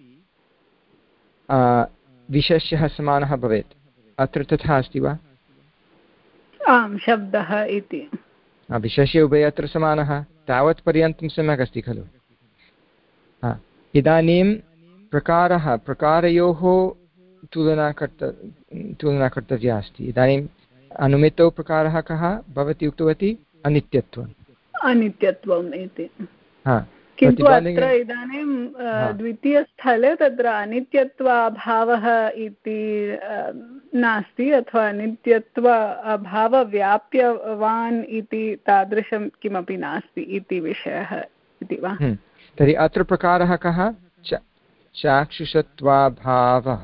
विशेष्यः समानः भवेत्। अत्र तथा अस्ति वा? आम्, शब्दः इति विशेष्य उभयत्र समानः, तावत् पर्यन्तं सम्यक् अस्ति खलु। इदानीं प्रकारः प्रकारयोः तुलना कर्त तुलना कर्तव्या अस्ति। इदानीम् अनुमितौ प्रकारः कः भवती उक्तवती? अनित्यत्वम् अनित्यत्वम् इति। किन्तु अत्र इदानीं द्वितीयस्थले तत्र अनित्यत्वाभावः इति नास्ति, अथवा अनित्यत्व अभावव्याप्यवान् इति तादृशं किमपि नास्ति इति विषयः इति वा? तर्हि अत्र प्रकारः कः? चाक्षुषत्वाभावः।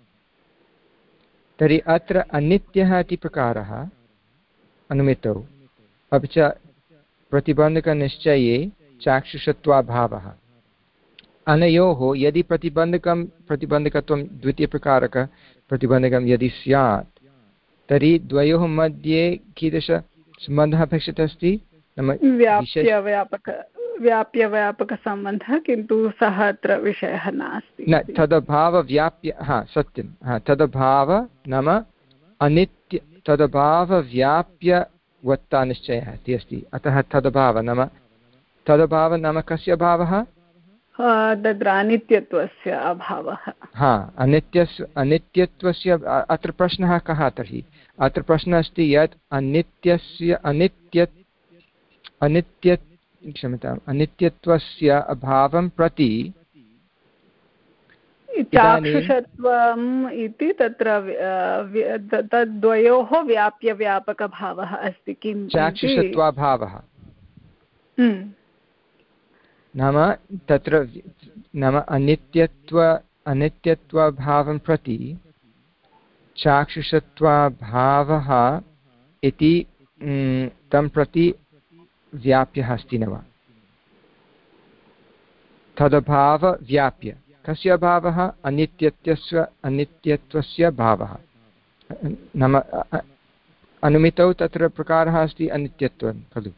तर्हि अत्र अनित्यः इति प्रकारः अनुमितौ, अपि च प्रतिबन्धकनिश्चये चाक्षुषत्वाभावः। अनयोः यदि प्रतिबन्धकं प्रतिबन्धकत्वं द्वितीयप्रकारकप्रतिबन्धकं यदि स्यात् तर्हि द्वयोः मध्ये कीदृशसम्बन्धः अपेक्षितः अस्ति? नाम व्याप्यव्यापक व्याप्यव्यापकसम्बन्धः, किन्तु सः अत्र विषयः नास्ति। न तदभावव्याप्य हा सत्यं हा तदभाव नाम अनित्य तदभावव्याप्यवत्ता निश्चयः इति अस्ति। अतः तदभाव नाम तदभाव नाम कस्य अभावः? तत्र अनित्यत्वस्य अभावः। हा अनित्यस्य अनित्यत्वस्य अत्र प्रश्नः कः तर्हि? अत्र प्रश्नः अस्ति यत् अनित्यस्य अनित्य अनित्य क्षम्यताम् अनित्यत्वस्य अभावं प्रति चाक्षुषत्वम् इति तत्र तद्वयोः व्याप्यव्यापकभावः अस्ति किं चाक्षुषत्वाभावः नाम तत्र नाम अनित्यत्व अनित्यत्वभावं प्रति चाक्षुषत्वाभावः इति तं प्रति व्याप्यः अस्ति न वा तदभावव्याप्य कस्य भावः अनित्यत्वस्य अनित्यत्वस्य भावः नाम अनुमितौ तत्र प्रकारः अस्ति अनित्यत्वं खलु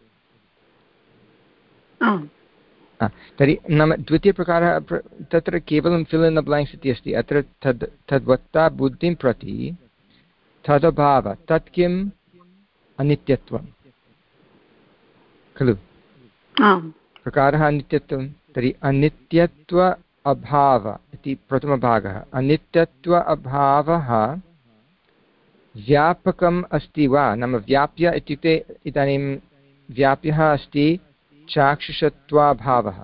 तर्हि नाम द्वितीयप्रकारः तत्र केवलं फिल् इन् द ब्लाङ्क्स् इति अस्ति अत्र तद् तद्वत्ता बुद्धिं प्रति तदभाव तत् किम् अनित्यत्वं खलु प्रकारः अनित्यत्वं तर्हि अनित्यत्व अभाव इति प्रथमभागः अनित्यत्व अभावः व्यापकम् अस्ति वा नाम व्याप्य इत्युक्ते इदानीं व्याप्यः अस्ति चाक्षुषत्वाभावः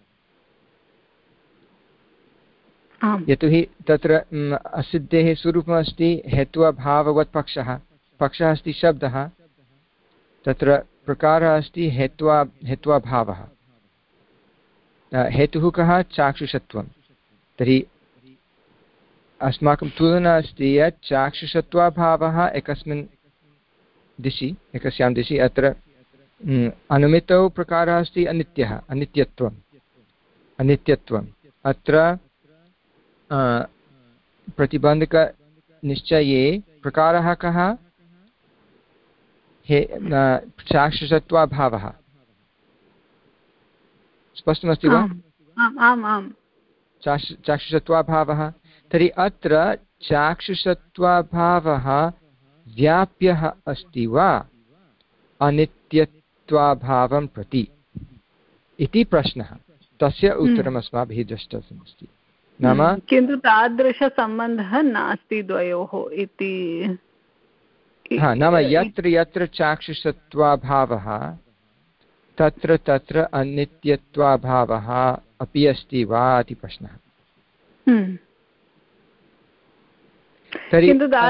यतोहि तत्र असिद्धेः स्वरूपमस्ति हेत्वाभाववत् पक्षः पक्षः अस्ति शब्दः तत्र प्रकारः अस्ति हेत्वा हेत्वाभावः हेतुः कः चाक्षुषत्वं तर्हि अस्माकं तुलना अस्ति यत् चाक्षुषत्वाभावः एकस्मिन् दिशि एकस्यां दिशि अत्र अनुमितौ प्रकारः अस्ति अनित्यः अनित्यत्वम् अनित्यत्वम् अत्र प्रतिबन्धकनिश्चये प्रकारः कः हे चाक्षुषत्वाभावः स्पष्टमस्ति वा चाक्षुषत्वाभावः तर्हि अत्र चाक्षुषत्वाभावः व्याप्यः अस्ति वा अनित्यत्वाभावं प्रति इति प्रश्नः तस्य उत्तरम् अस्माभिः द्रष्टव्यमस्ति नाम किन्तु तादृशसम्बन्धः नास्ति द्वयोः इति हा नाम यत्र यत्र चाक्षुषत्वाभावः तत्र तत्र अनित्यत्वाभावः अपि अस्ति वा इति प्रश्नः तर्हि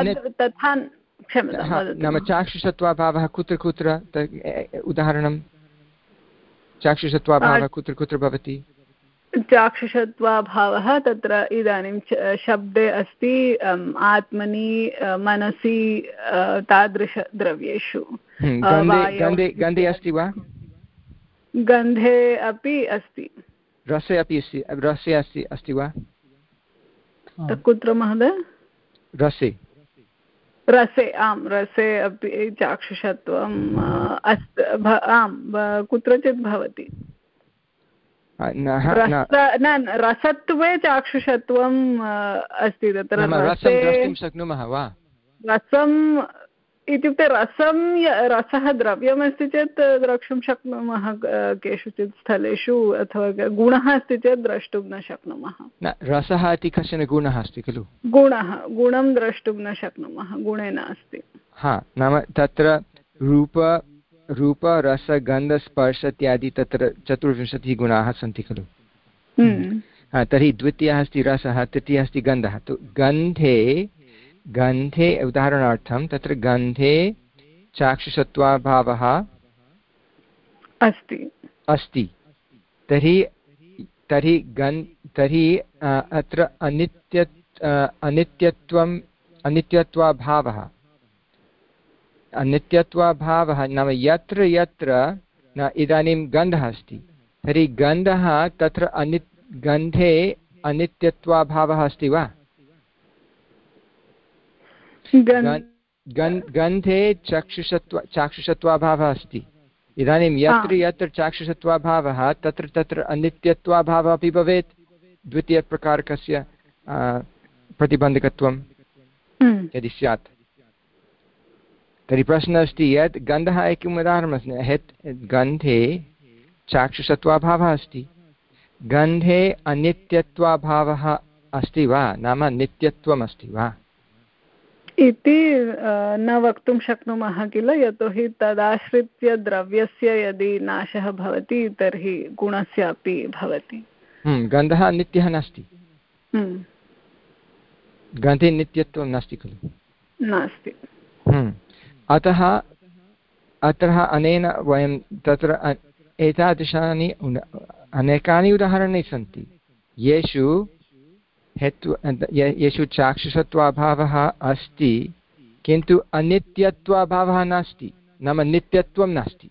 नाम चाक्षुषत्वाभावः कुत्र कुत्र उदाहरणं चाक्षुषत्वाभावः कुत्र कुत्र भवति चाक्षुषत्वाभावः तत्र इदानीं शब्दे अस्ति आत्मनि मनसि तादृशद्रव्येषु गन्धे गन्धे अस्ति वा गन्धे अपि अस्ति रसे अपि अस्ति रसे अस्ति अस्ति वा कुत्र महोदय रसे रसे आं रसे अपि चाक्षुषत्वम् अस्ति आम् कुत्रचित् भवति न रसत्वे चाक्षुषत्वम् अस्ति तत्र रसं द्रष्टुं शक्नुमः वा रसम् इत्युक्ते रसं रसः द्रव्यमस्ति चेत् द्रष्टुं शक्नुमः केषुचित् स्थलेषु अथवा गुणः अस्ति चेत् द्रष्टुं न शक्नुमः न रसः इति कश्चन गुणः अस्ति खलु गुणः गुणं द्रष्टुं न शक्नुमः गुणे नास्ति हा नाम तत्र रूप रूप रस गन्ध स्पर्श इत्यादि तत्र चतुर्विंशतिः गुणाः सन्ति खलु तर्हि द्वितीयः अस्ति रसः तृतीयः अस्ति गन्धः तु गन्धे गन्धे उदाहरणार्थं तत्र गन्धे चाक्षुषत्वाभावः अस्ति अस्ति तर्हि तर्हि गन् तर्हि अत्र अनित्य अनित्यत्वम् अनित्यत्वाभावः अनित्यत्वाभावः नाम यत्र यत्र न इदानीं गन्धः अस्ति तर्हि गन्धः तत्र अनि गन्धे अनित्यत्वाभावः अस्ति वा गन्धे चक्षुषत्व चाक्षुषत्वाभावः अस्ति इदानीं यत्र यत्र चाक्षुषत्वाभावः तत्र तत्र अनित्यत्वाभावः अपि भवेत् द्वितीयप्रकारकस्य प्रतिबन्धकत्वं यदि स्यात् तर्हि प्रश्नः अस्ति यत् गन्धः एकम् उदाहरणमस्ति यत् गन्धे चाक्षुषत्वाभावः अस्ति गन्धे अनित्यत्वाभावः अस्ति वा नाम नित्यत्वम् अस्ति वा इति न वक्तुं शक्नुमः किल, यतोहि तदाश्रित्य द्रव्यस्य यदि नाशः भवति तर्हि गुणस्यापि भवति। गन्धः नित्यः नास्ति, गन्धे नित्यत्वं नास्ति खलु, नास्ति। अतः अत्र अनेन वयं तत्र एतादृशानि अनेकानि उदाहरणानि सन्ति येषु हेतु येषु चाक्षुषत्वाभावः अस्ति किन्तु अनित्यत्वाभावः नास्ति, नाम नित्यत्वं नास्ति।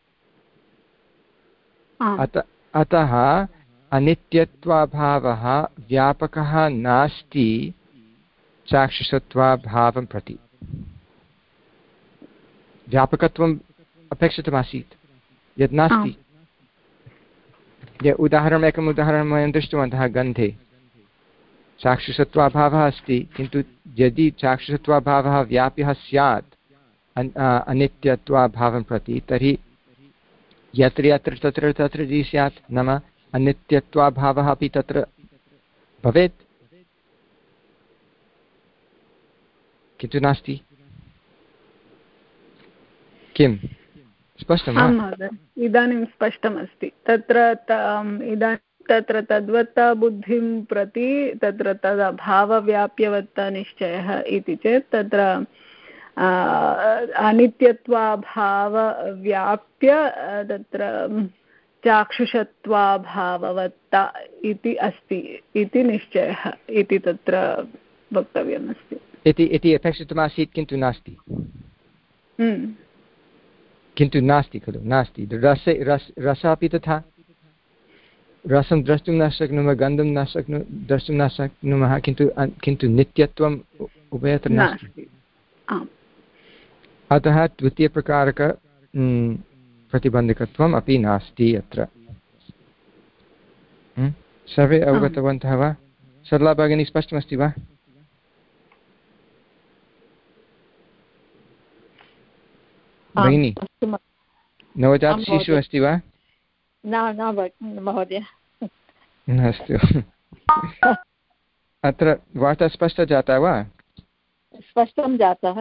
अतः अनित्यत्वाभावः व्यापकः नास्ति चाक्षुषत्वाभावं प्रति। व्यापकत्वम् अपेक्षितमासीत्, यद् नास्ति। उदाहरणम् एकम् उदाहरणं वयं दृष्टवन्तः, गन्धे चाक्षुषत्वाभावः अस्ति किन्तु यदि चाक्षुषत्वाभावः व्याप्यः स्यात् अनित्यत्वाभावं प्रति तर्हि यत्र यत्र तत्र तत्र यदि स्यात् नाम अनित्यत्वाभावः अपि तत्र भवेत्, किन्तु नास्ति। किं स्पष्टम्? आं महोदय, इदानीं स्पष्टमस्ति। तत्र इदानीं तत्र तद्वत्ता बुद्धिं प्रति तत्र तदभावव्याप्यवत्ता निश्चयः इति चेत् तत्र अनित्यत्वाभावव्याप्य तत्र चाक्षुषत्वाभाववत्ता इति अस्ति इति निश्चयः इति तत्र वक्तव्यमस्ति इति अपेक्षितमासीत् किन्तु नास्ति। किन्तु नास्ति खलु, नास्ति। रसे रस रसः अपि तथा, रसं द्रष्टुं न शक्नुमः, गन्धं न शक्नु द्रष्टुं न शक्नुमः, किन्तु किन्तु नित्यत्वम् उभयत्र नास्ति। अतः द्वितीयप्रकारक प्रतिबन्धकत्वम् अपि नास्ति अत्र। सर्वे अवगतवन्तः वा? सरला भगिनी स्पष्टमस्ति वा? भगिनी नवजात शिशुः अस्ति वा? न न महोदय। अस्तु, अत्र वार्ता स्पष्टा जाता वा? स्पष्टं जातः।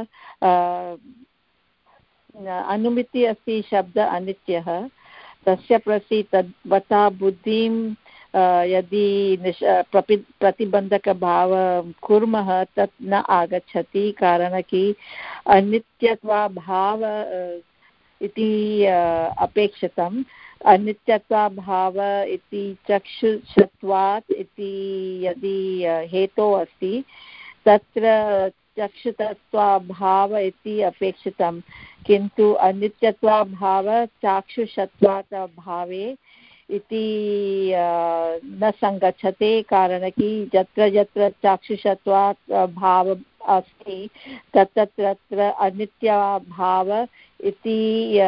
अनुमिति अस्ति शब्द अनित्यः, तस्य प्रति तद्वता बुद्धिं यदि प्रतिबन्धकभावं कुर्मः तत् न आगच्छति, कारण कि अनित्यत्वाभाव इति अपेक्षितम्। अनित्यत्वाभाव इति चक्षुषत्वात् इति यदि हेतुः अस्ति तत्र चक्षुतत्वाभाव इति अपेक्षितं, किन्तु अनित्यत्वाभाव चाक्षुषत्वात् अभावे इति न संगच्छते, कारण कि यत्र यत्र चाक्षुषत्वात् भाव अस्ति तत्र तत्र अनित्यभाव इति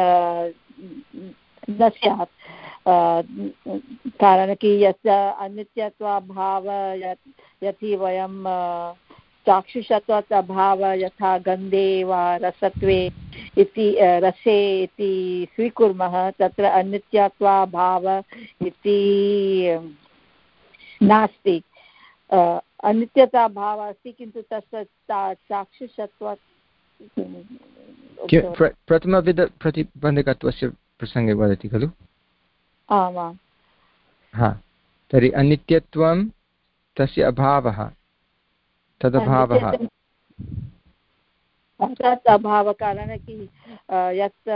न स्यात्, कारण कि यस्य अनित्यत्वाभाव यदि वयं चाक्षुषत्वात् अभाव यथा गन्धे वा रसत्वे इति रसे इति स्वीकुर्मः तत्र अनित्यत्वाभाव इति नास्ति। अनित्यताभावः अस्ति किन्तु तस्य चाक्षुषत्वात् प्रथमविध प्रतिबन्धकत्वस्य प्रसङ्गे वदति खलु? आमां। हा, तर्हि अनित्यत्वं तस्य अभावः, तदभावः तत् अभावकारणं कि यत्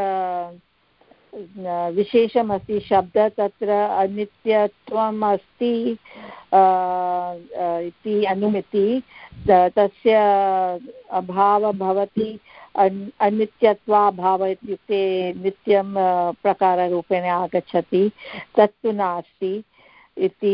विशेषमस्ति शब्द तत्र अनित्यत्वम् अस्ति इति अनुमिति, तस्य अभावः भवति अनित्यत्वाभावः इत्युक्ते नित्यं प्रकाररूपेण आगच्छति, तत्तु नास्ति इति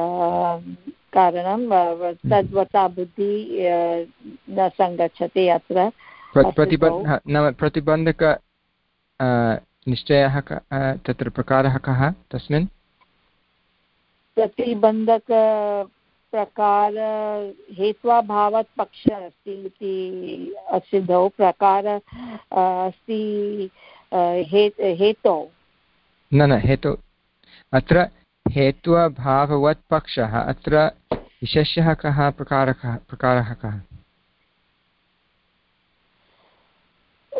कारणं तद्वता बुद्धिः न संगच्छति अत्र। प्रतिबन्ध नाम प्रतिबन्धक निश्चयः तत्र प्रकारः कः तस्मिन्? प्रतिबन्धक प्रकार हेत्वाभावात् पक्षः अस्ति इति असिद्धौ, प्रकार अस्ति हेतौ। न न हेतु अत्र हेत्वाभाववत् पक्षः, अत्र विशेषः कः, प्रकारः प्रकारः कः?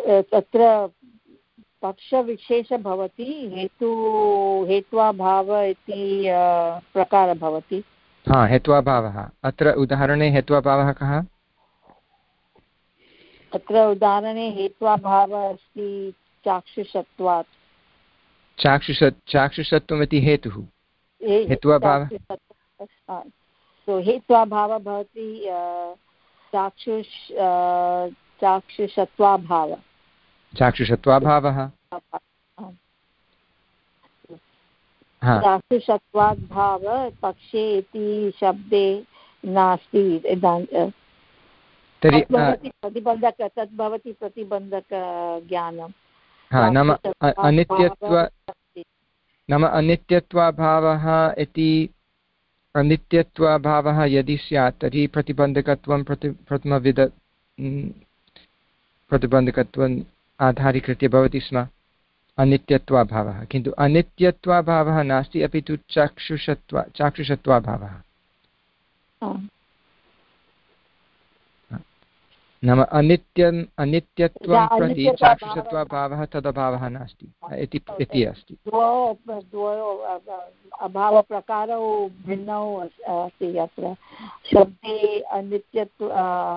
तत्र पक्षविशेषः भवति, हेतु हेत्वाभाव इति प्रकारः भवति। हा, हेत्वाभावः। अत्र उदाहरणे हेत्वाभावः कः? अत्र उदाहरणे हेत्वाभावः अस्ति चाक्षुषत्वात्। चाक्षुष चाक्षुषत्वमिति हेतुः। हेत्वाभावः हेत्वाभावः भवति चाक्षुष चाक्षुषत्वाभावः। चाक्षुषत्वाभावः चाक्षुषत्वाद्भाव पक्षे इति शब्दे नास्ति। तर्हि प्रतिबन्धक तद् भवति प्रतिबन्धक ज्ञानं। नाम अनित्यत्व नाम अनित्यत्वाभावः इति अनित्यत्वाभावः यदि स्यात् तर्हि प्रतिबन्धकत्वं प्रति प्रथमविध प्रतिबन्धकत्वम् आधारीकृत्य भवति स्म अनित्यत्वाभावः। किन्तु अनित्यत्वाभावः नास्ति, अपि तु चाक्षुषत्वा चाक्षुषत्वाभावः। नाम अनित्यम् अनित्यत्वं प्रति चाक्षुषत्वाभावः तदभावः नास्ति इति इति अस्ति। अभावप्रकारौ भिन्नौ अस्ति। अत्र शब्दे अनित्यत्व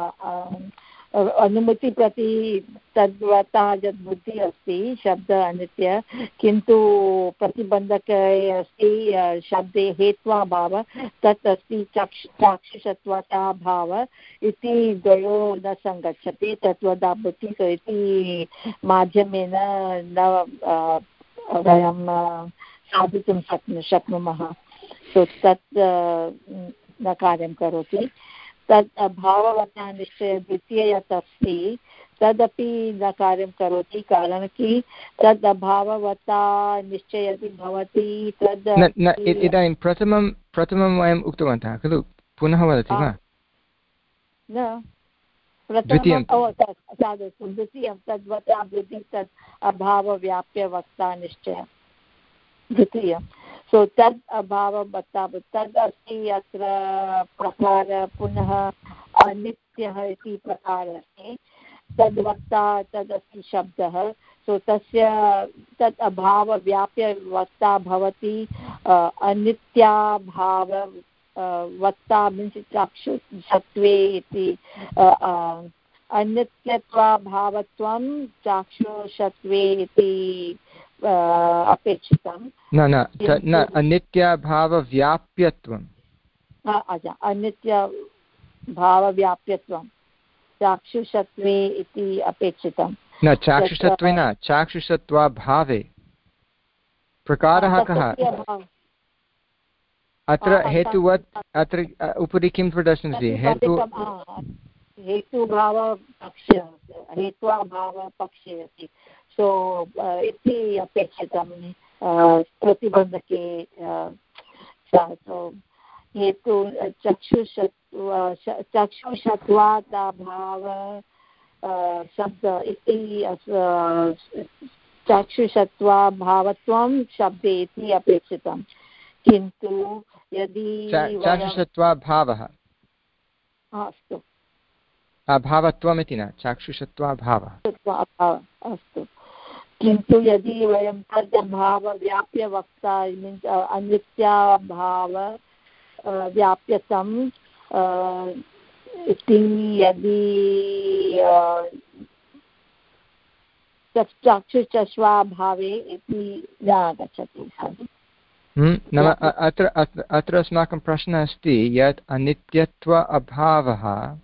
अनुमति प्रति तद्वता यद् बुद्धिः अस्ति शब्द अनित्य, किन्तु प्रतिबन्धके अस्ति शब्दे हेत्वाभावः, तत् अस्ति चाक्ष चाक्षुषत्वताभावः इति द्वयो न सङ्गच्छति। तद्वता बुद्धिः इति माध्यमेन न वयं साधितुं शक्नु शक्नुमः सो तत् न कार्यं करोति। तद् अभाववता निश्चय द्वितीय यत् अस्ति तदपि न कार्यं करोति, कारणं कि तद् अभाववता निश्चय यदि भवति तद् इदानीं प्रथमं प्रथमं वयम् उक्तवन्तः खलु, पुनः वदति वा? न प्रथमं द्वितीयं तद्वता बुद्धिः तद् अभावव्याप्यवक्ता निश्चय द्वितीयं। सो तद् अभाववत्ता तद् अस्ति अत्र प्रकार पुनः अनित्यः इति प्रकारः अस्ति। तद्वक्ता तदस्ति शब्दः। सो तस्य तत् अभावव्याप्यवक्ता भवति अनित्याभाव वक्ता मीन्स् चाक्षुषत्वे इति अनित्यत्वाभावत्वं चाक्षुषत्वे इति अपेक्षितं। न न न अनित्याभावव्याप्यत्वम् अनित्यभावव्याप्यत्वं चाक्षुषत्वे इति अपेक्षितं। न चाक्षुषत्वे न चाक्षुषत्वाभावे। प्रकारः कः अत्र? हेतुवत् अत्र उपरि किं प्रदर्शनमस्ति? हेतु हेतुभावपक्षे हेत्वाभावपक्षे अस्ति। सो इति अपेक्षितं प्रतिबन्धके। हेतु चक्षुषत्व चक्षुषत्वादाभाव शब्द इति चाक्षुषत्वाभावत्वं शब्दे इति अपेक्षितं। किन्तु यदि चाक्षुषत्वाभावः अस्तु अभावत्वम् इति न चाक्षुषत्वाभावः अस्तु, किन्तु यदि वयं तद् अभावव्याप्यवक्ता मीन्स् अनित्याभाव व्याप्यतम् इति यदि चाक्षुषत्वाभावे इति न आगच्छति। नाम अत्र अत्र अस्माकं प्रश्नः अस्ति यत् अनित्यत्व अभावः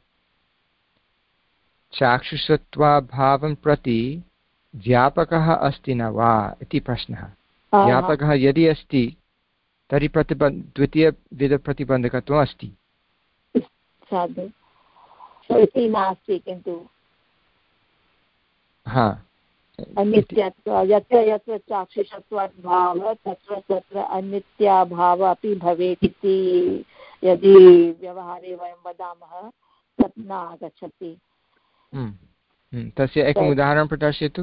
चाक्षुषत्वाभावं प्रति व्यापकः अस्ति न वा इति प्रश्नः। व्यापकः यदि अस्ति तर्हि प्रतिबन्ध द्वितीयविधप्रतिबन्धकत्वम् अस्ति। साधु इति नास्ति, किन्तु हा अनित्यत्व यत्र यत्र चाक्षुषत्वाभावः तत्र तत्र अनित्याभावः अपि भवेत् इति यदि व्यवहारे वयं वदामः तत् न आगच्छति। तस्य एकम् उदाहरणं प्रदर्शयतु।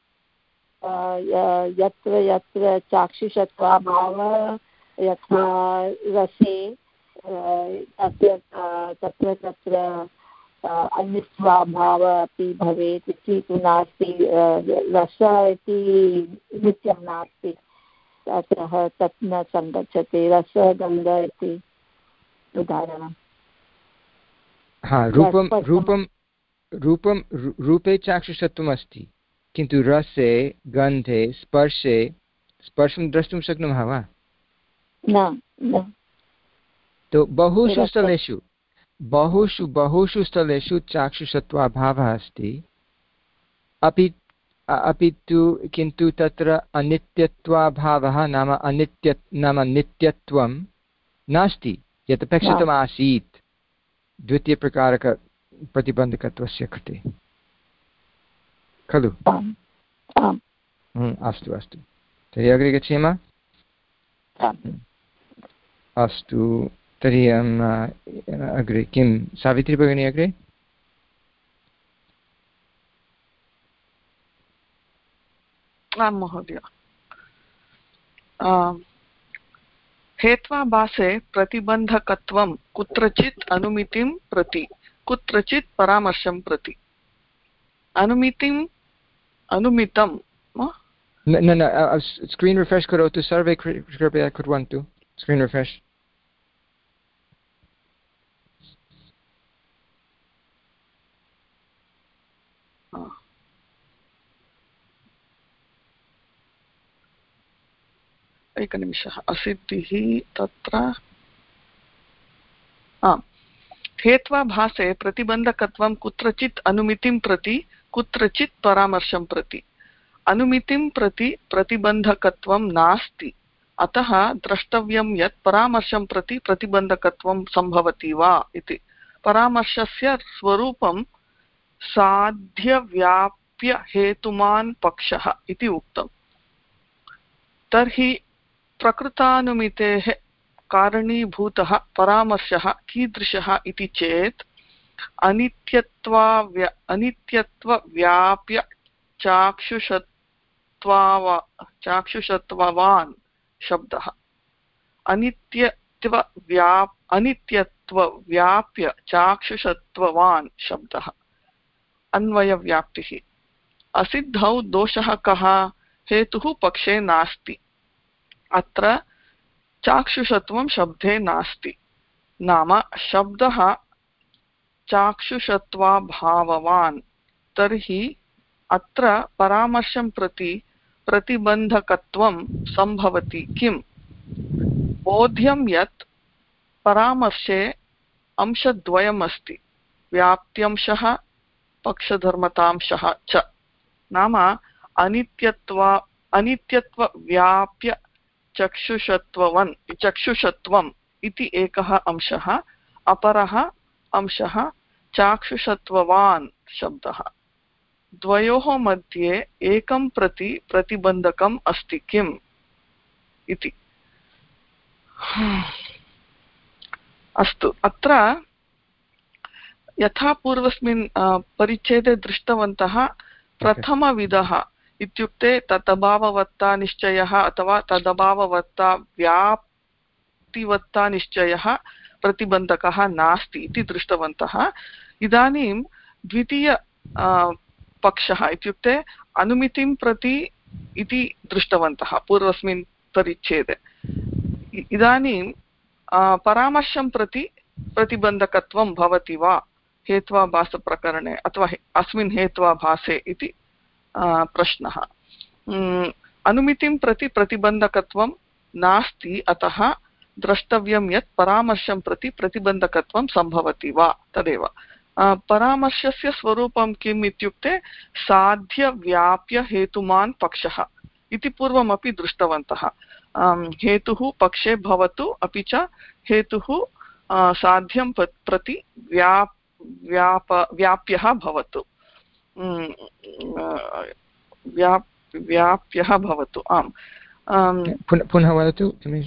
यत्र यत्र चाक्षुषत्वाभावः यथा रसे तत्र तत्र तत्र अन्यस्वाभाव अपि भवेत् इति तु नास्ति। रस इति नित्यं नास्ति, अतः तत् न सङ्गच्छति। रसगन्ध इति उदाहरणम्। हा, रूपं रूपं रूपं रूपे चाक्षुषत्वम् अस्ति, किन्तु रसे गन्धे स्पर्शे स्पर्शं द्रष्टुं शक्नुमः वा? न। तो बहुषु स्थलेषु बहुषु बहुषु स्थलेषु चाक्षुषत्वाभावः अस्ति, अपि अपि तु किन्तु तत्र अनित्यत्वाभावः नाम अनित्य नाम नित्यत्वं नास्ति यत् अपेक्षितमासीत् द्वितीयप्रकारकप्रतिबन्धकत्वस्य कृते, खलु? अस्तु अस्तु, तर्हि अग्रे गच्छेम। अस्तु, तर्हि अग्रे किं सावित्री भगिनी अग्रे? आं महोदय। हेत्वाभासे प्रतिबन्धकत्वं कुत्रचित् अनुमितिं प्रति, कुत्रचित् परामर्शं प्रति। अनुमितिम् अनुमितं न न स्क्रीन् रिफ्रेश् करोतु सर्वे, कृपया कुर्वन्तु स्क्रीन् रिफ्रेश्। एकनिमिषः, असिद्धिः तत्र। आम्, हेत्वाभासे प्रतिबन्धकत्वं कुत्रचित् अनुमितिं प्रति, कुत्रचित् परामर्शं प्रति। अनुमितिं प्रति प्रतिबन्धकत्वं नास्ति, अतः द्रष्टव्यं यत् परामर्शं प्रति प्रतिबन्धकत्वं सम्भवति वा इति। परामर्शस्य स्वरूपं साध्यव्याप्य हेतुमान् पक्षः इति उक्तम्। तर्हि प्रकृतानुमितेः कारणीभूतः परामर्शः कीदृशः इति चेत् अनित्यत्वा अनित्यत्वव्याप्य चाक्षुषत्वा चाक्षुषत्ववान् शब्दः। अनित्यत्वव्याप् अनित्यत्वव्याप्य चाक्षुषत्ववान् शब्दः। अन्वयव्याप्तिः। असिद्धौ दोषः कः? हेतुः पक्षे नास्ति। अत्र चाक्षुषत्वं शब्दे नास्ति, नाम शब्दः चाक्षुषत्वाभाववान्। तर्हि अत्र परामर्शं प्रति प्रतिबन्धकत्वं सम्भवति किम्? बोध्यं यत् परामर्शे अंशद्वयम् अस्ति, व्याप्त्यंशः पक्षधर्मतांशः च। नाम अनित्यत्व अनित्यत्वव्याप्य चक्षुषत्ववन् चक्षुषत्वम् इति एकः अंशः, अपरः अंशः चाक्षुषत्ववान् शब्दः। द्वयोः मध्ये एकं प्रति प्रतिबन्धकम् अस्ति किम् इति। अस्तु, अत्र यथा पूर्वस्मिन् परिच्छेदे दृष्टवन्तः, प्रथमविधः इत्युक्ते तदभाववत्ता निश्चयः अथवा तदभाववत्ता व्याप्तिवत्ता निश्चयः प्रतिबन्धकः नास्ति इति दृष्टवन्तः। इदानीं द्वितीय पक्षः इत्युक्ते अनुमितिं प्रति इति दृष्टवन्तः पूर्वस्मिन् परिच्छेदे। इदानीं परामर्शं प्रति प्रतिबन्धकत्वं भवति वा हेत्वाभासप्रकरणे अथवा अस्मिन् हेत्वाभासे इति प्रश्नः। अनुमितिं प्रति प्रतिबन्धकत्वं नास्ति, अतः द्रष्टव्यं यत् परामर्शं प्रति प्रतिबन्धकत्वं सम्भवति वा तदेव। परामर्शस्य स्वरूपं किम् इत्युक्ते साध्यव्याप्य हेतुमान् पक्षः इति पूर्वमपि दृष्टवन्तः। हेतुः पक्षे भवतु, अपि च हेतुः साध्यं प्रति व्याप् व्याप व्याप्यः भवतु व्याप् व्याप्यः भवतु। आम्, पुनः वदतु।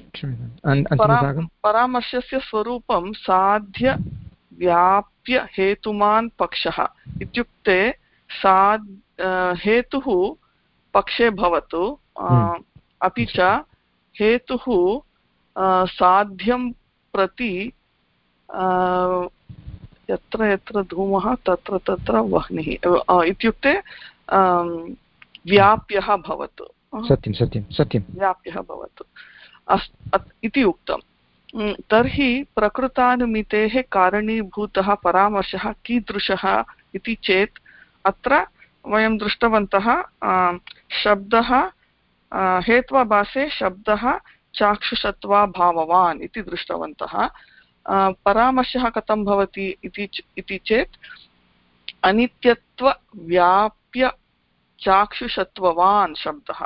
परामर्शस्य स्वरूपं साध्य व्याप्य हेतुमान् पक्षः इत्युक्ते साध् हेतुः पक्षे भवतु, अपि च हेतुः साध्यं प्रति यत्र यत्र धूमः तत्र तत्र वह्निः इत्युक्ते व्याप्यः भवतु सत्यं सत्यं सत्यं व्याप्यः भवतु इति उक्तम्। तर्हि प्रकृतानुमितेः कारणीभूतः परामर्शः कीदृशः इति चेत् अत्र वयं दृष्टवन्तः शब्दः हेत्वाभासे शब्दः चाक्षुषत्वाभाववान् इति दृष्टवन्तः। परामर्शः कथं भवति इति चेत् अनित्यत्वव्याप्य चाक्षुषत्ववान् शब्दः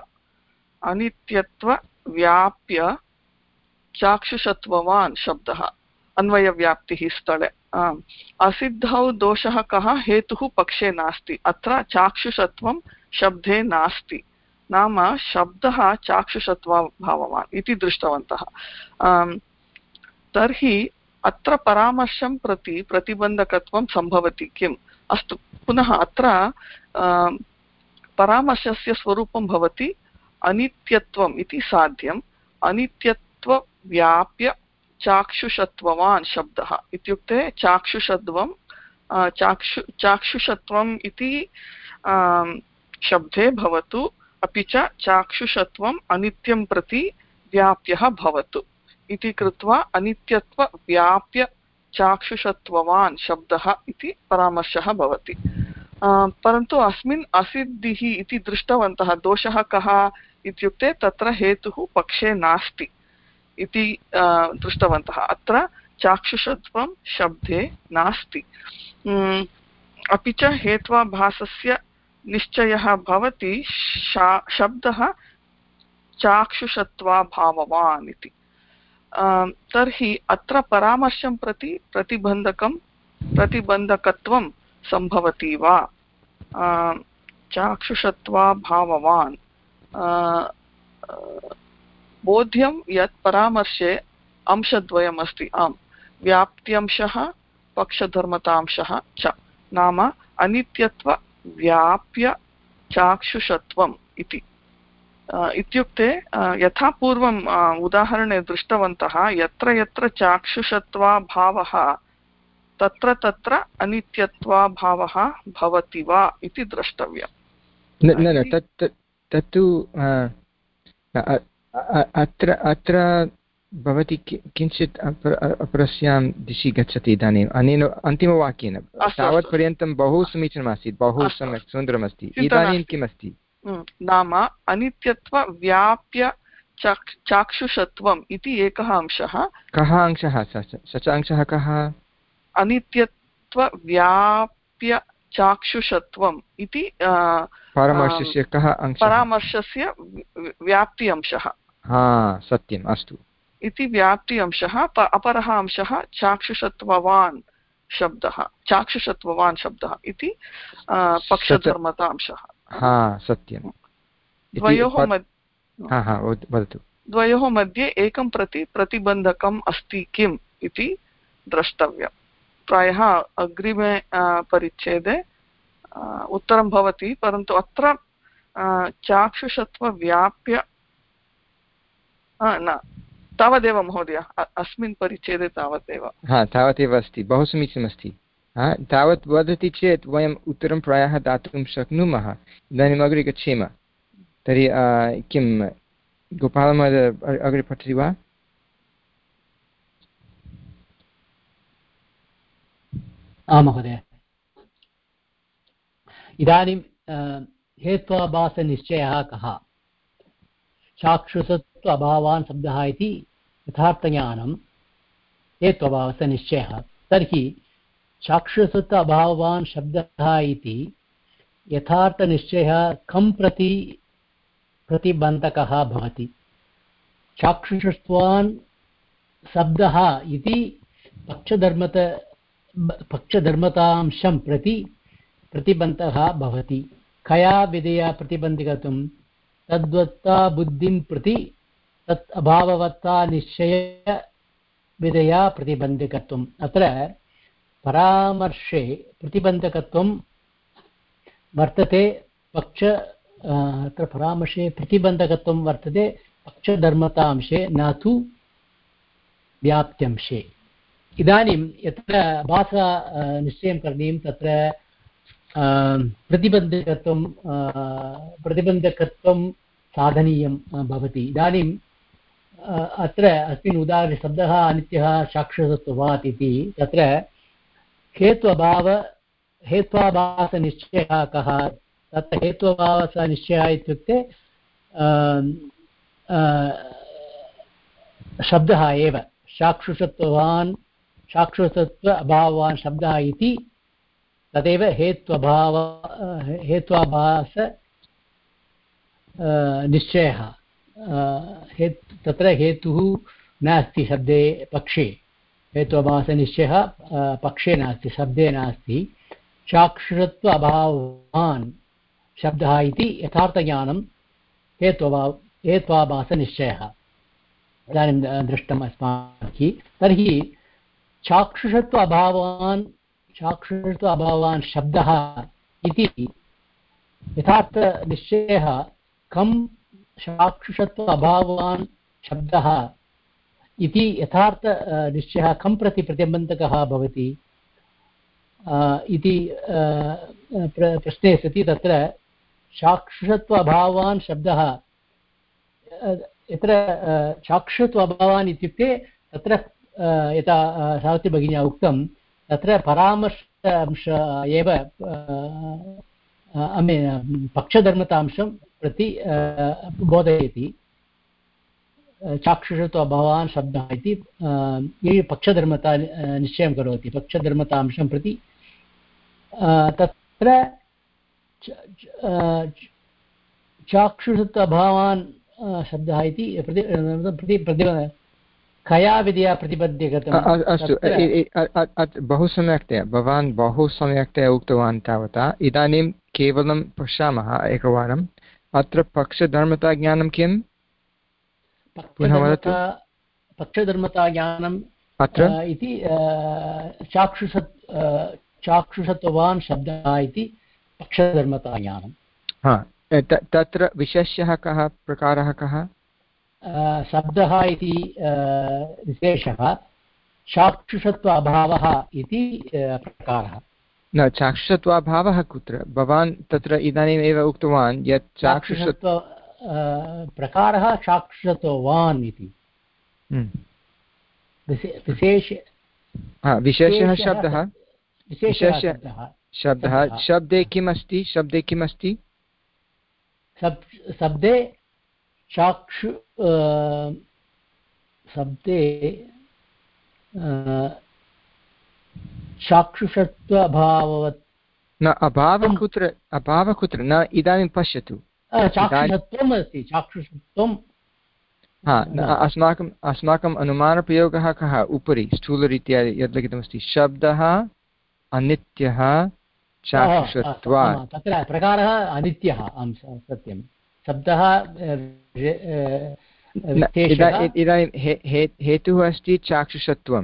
अनित्यत्वव्याप्य चाक्षुषत्ववान् शब्दः अन्वयव्याप्तिः स्थले। असिद्धौ दोषः कः हेतुः पक्षे नास्ति। अत्र चाक्षुषत्वं शब्दे नास्ति, नाम शब्दः चाक्षुषत्वभाववान् इति दृष्टवन्तः। तर्हि अत्र परामर्शं प्रति प्रतिबन्धकत्वं सम्भवति किम्? अस्तु, पुनः अत्र परामर्शस्य स्वरूपं भवति अनित्यत्वम् इति साध्यम्। अनित्यत्वव्याप्य चाक्षुषत्ववान् शब्दः इत्युक्ते चाक्षुषत्वं चाक्षु चाक्षुषत्वम् इति शब्दे भवतु, अपि च चाक्षुषत्वम् अनित्यं प्रति व्याप्यः भवतु इति कृत्वा अनित्यत्वव्याप्य चाक्षुषत्ववान् शब्दः इति परामर्शः भवति। परन्तु अस्मिन् असिद्धिः इति दृष्टवन्तः। दोषः कः इत्युक्ते तत्र हेतुः पक्षे नास्ति इति दृष्टवन्तः। अत्र चाक्षुषत्वं शब्दे नास्ति, अपि च हेत्वाभासस्य निश्चयः भवति शब्दः चाक्षुषत्वाभाववान् इति। तर्हि अत्र परामर्शं प्रति प्रतिबन्धकं प्रतिबन्धकत्वं सम्भवति वा? चाक्षुषत्वाभाववान् बोध्यं यत् परामर्शे अंशद्वयम् अस्ति। आम्, व्याप्त्यंशः पक्षधर्मतांशः च, नाम अनित्यत्वव्याप्य चाक्षुषत्वम् इति। इत्युक्ते यथा पूर्वम् उदाहरणे दृष्टवन्तः, यत्र यत्र चाक्षुषत्वाभावः तत्र तत्र अनित्यत्वाभावः भवति वा इति द्रष्टव्यम्। न न तत् तत्तु अत्र अत्र भवती किञ्चित् अपरस्यां दिशि गच्छति इदानीम् अनेन अन्तिमवाक्येन। तावत्पर्यन्तं बहु समीचीनमासीत्, बहु सम्यक् सुन्दरमस्ति। इदानीं किमस्ति? नाम अनित्यत्वव्याप्य चाक्षुषत्वम् इति एकः अंशः। कः अंशः? स च अंशः कः? अनित्यत्वव्याप्य चाक्षुषत्वम् इति परामर्शस्य कः अंशः? परामर्शस्य व्याप्ति अंशः। हा, सत्यम्, अस्तु। इति व्याप्ति अंशः। अपरः अंशः चाक्षुषत्ववान् शब्दः चाक्षुषत्ववान् शब्दः इति पक्षधर्मता अंशः। हा, सत्यं। द्वयोः वदतु। द्वयोः मध्ये एकं प्रति प्रतिबन्धकम् अस्ति किम् इति द्रष्टव्यम्। प्रायः अग्रिमे परिच्छेदे उत्तरं भवति, परन्तु अत्र चाक्षुषत्वव्याप्य न तावदेव महोदय, अस्मिन् परिच्छेदे तावदेव। हा, तावदेव अस्ति, बहु समीचीनमस्ति। तावत् वदति चेत् वयम् उत्तरं प्रायः दातुं शक्नुमः। इदानीम् अग्रे गच्छेम। तर्हि किं गोपालमहोदय अग्रे पठति वा? आम् महोदय। इदानीं हेत्वाभासनिश्चयः कः? चाक्षुषत्व अभावान् शब्दः इति यथार्थज्ञानं हेत्वाभासनिश्चयः। तर्हि चाक्षुषत्व अभावान् शब्दः इति यथार्थनिश्चयः कं प्रति प्रतिबन्धकः भवति? चाक्षुषत्वान् शब्दः इति पक्षधर्मत पक्षधर्मतांशं प्रति प्रतिबन्धकः भवति। कया विधया प्रतिबन्धकत्वं? तद्वत्ता बुद्धिं प्रति तत् अभाववत्ता निश्चय विधया प्रतिबन्धकत्वम्। अत्र परामर्शे प्रतिबन्धकत्वं वर्तते पक्ष अत्र परामर्शे प्रतिबन्धकत्वं वर्तते पक्षधर्मतांशे, न तु व्याप्त्यंशे। इदानीं यत्र भाषा निश्चयं करणीयं तत्र प्रतिबन्धकत्वं प्रतिबन्धकत्वं साधनीयं भवति। इदानीं अत्र अस्मिन् उदाहरणे शब्दः अनित्यः साक्षात्वात् इति तत्र हेत्वभाव हेत्वाभासनिश्चयः कः? तत्र हेत्वाभासनिश्चयः इत्युक्ते शब्दः एव साक्षुषत्वान् साक्षुषत्व अभावान् शब्दः इति तदेव हेत्वभाव हेत्वाभास निश्चयः। हेत् तत्र हेतुः नास्ति शब्दे पक्षे, हेत्वाभासनिश्चयः पक्षे नास्ति शब्दे नास्ति। साक्षुषत्व अभावान् शब्दः इति यथार्थज्ञानं हेत्वभाव हेत्वाभासनिश्चयः इदानीं दृष्टम् अस्माभिः। तर्हि चाक्षुषत्व अभावान् चाक्षुषत्व अभावान् शब्दः इति यथार्थनिश्चयः कं चाक्षुषत्व अभावान् शब्दः इति यथार्थ निश्चयः कं प्रति प्रतिबन्धकः भवति इति प्रश्ने सति तत्र चाक्षुषत्व अभावान् शब्दः यत्र चाक्षुषत्व अभावान् इत्युक्ते तत्र यथा सावित्री भगिन्या उक्तं तत्र परामर्श अंश एव पक्षधर्मतांशं प्रति बोधयति। चाक्षुषत्व अभावान् शब्दः इति ये पक्षधर्मता निश्चयं करोति पक्षधर्मतांशं प्रति तत्र चाक्षुषत्व अभावान् शब्दः इति प्रति प्रति प्रति कया विधया प्रतिबद्ध्यगतम्? अस्तु, बहु सम्यक्तया भवान् बहु सम्यक्तया उक्तवान् तावता। इदानीं केवलं पश्यामः एकवारम् अत्र पक्षधर्मताज्ञानं किम्? पक्षधर्मताज्ञानम् अत्र इति चाक्षुषत् चाक्षुषत्वान् शब्दः इति पक्षधर्मताज्ञानं। हा, तत्र विशेष्यः कः, प्रकारः कः? शब्दः इति विशेषः, चाक्षुषत्व अभावः इति प्रकारः। न, चाक्षुषत्वाभावः कुत्र? भवान् तत्र इदानीम् एव उक्तवान् यत् चाक्षुषत्व प्रकारः चाक्षुषत्वान् इति विशेष विशेषः शब्दः विशेष शब्दः। शब्दे किम् अस्ति? शब्दे किम् अस्ति? शब्दे चाक्षु शब्दे चाक्षुषत्व अभाववत् न, अभावः कुत्र? अभावः कुत्र? न, इदानीं पश्यतु, चाक्षुषत्वम् अस्ति, चाक्षुषत्वं। हा, अस्माकम् अस्माकम् अनुमानप्रयोगः कः? उपरि स्थूलरीत्या यद् लिखितमस्ति, शब्दः अनित्यः चाक्षुषत्वात्। तत्र प्रकारः अनित्यः, सत्यं। शब्दः इदानीं हेतुः अस्ति चाक्षुषत्वं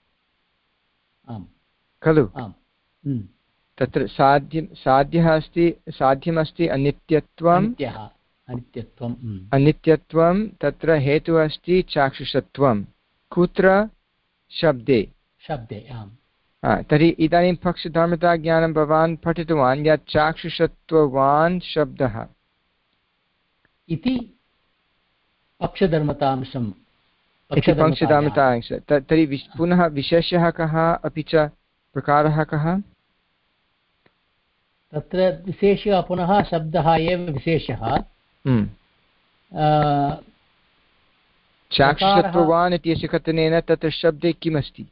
खलु? तत्र साध्यं साध्यः अस्ति साध्यमस्ति अनित्यत्वम् अनित्यत्वम् अनित्यत्वं तत्र हेतुः अस्ति चाक्षुषत्वं। कुत्र? शब्दे शब्दे आम्। तर्हि इदानीं पक्षधर्मताज्ञानं भवान् पठितवान् यत् चाक्षुषत्ववान् शब्दः इति पक्षधर्मतांशं पक्षधर्मतांश। तर्हि पुनः विशेषः कः अपि च प्रकारः कः? तत्र विशेषः पुनः शब्दः एव विशेषः। चाक्षुषत्ववान् इत्यस्य कथनेन तत्र शब्दे किमस्ति?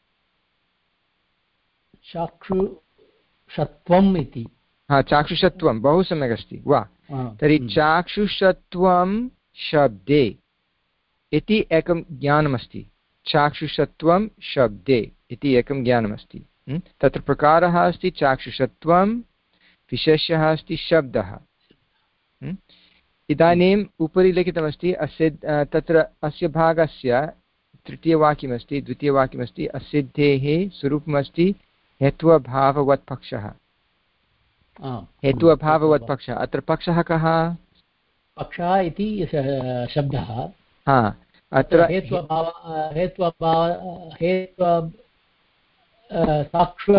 चाक्षुषत्वम् इति। हा, चाक्षुषत्वं बहु सम्यक् अस्ति वा। तर्हि चाक्षुषत्वं शब्दे इति एकं ज्ञानमस्ति। चाक्षुषत्वं शब्दे इति एकं ज्ञानमस्ति। तत्र प्रकारः अस्ति चाक्षुषत्वं, विशेषः अस्ति शब्दः। इदानीम् उपरि लिखितमस्ति अस्य तत्र अस्य भागस्य तृतीयवाक्यमस्ति, द्वितीयवाक्यमस्ति, असिद्धेः स्वरूपमस्ति हेत्वभाववत् पक्षः। हेत्वभाववत् पक्षः, अत्र पक्षः कः? पक्षः इति शब्दः। हा, अत्र हेत्वभाव हेत्वभाव हेत्व साक्ष्य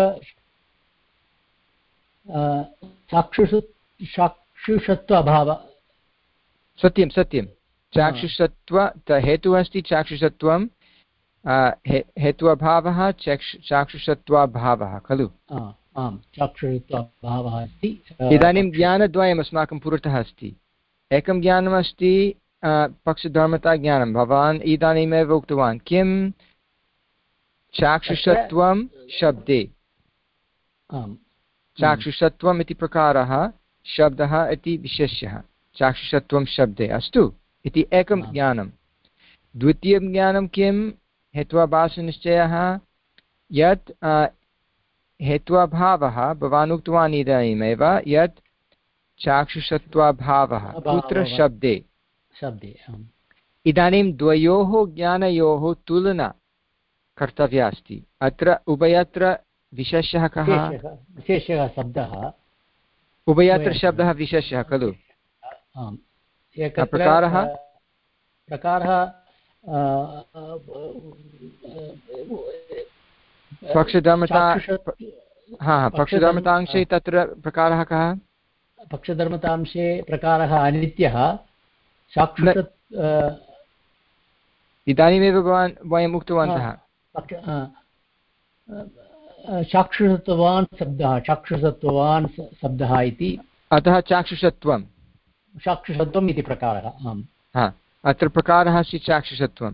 चाक्षुषु चाक्षुषत्व अभाव सत्यं सत्यं चाक्षुषत्व हेतुः अस्ति चाक्षुषत्वं हेत्वभावः चाक्षुषत्वाभावः खलु आम् चाक्षुषत्वाभावः अस्ति इदानीं ज्ञानद्वयम् अस्माकं पुरतः अस्ति एकं ज्ञानमस्ति पक्षधर्मताज्ञानं भवान् इदानीमेव उक्तवान् किं चाक्षुषत्वं शब्दे चाक्षुषत्वम् इति प्रकारः शब्दः इति विशेष्यः चाक्षुषत्वं शब्दे अस्तु इति एकं ज्ञानं द्वितीयं ज्ञानं किं हेत्वाभासनिश्चयः यत् हेत्वाभावः भवान् उक्तवान् इदानीमेव यत् चाक्षुषत्वाभावः कुत्र शब्दे शब्दे इदानीं द्वयोः ज्ञानयोः तुलना कर्तव्या अस्ति अत्र उभयत्र विशेषः कः विशेषः शब्दः उभयत्र शब्दः विशेषः खलु प्रकारः प्रकारः पक्षधर्मता हा पक्षधर्मतांशे तत्र प्रकारः कः पक्षधर्मतांशे प्रकारः अनित्यः साक्षुषत् इदानीमेव भवान् वयम् उक्तवन्तः चाक्षुषत्वान् शब्दः चाक्षुषत्वान् शब्दः इति अतः चाक्षुषत्वं चाक्षुषत्वम् इति प्रकारः आम् हा अत्र प्रकारः अस्ति चाक्षुषत्वं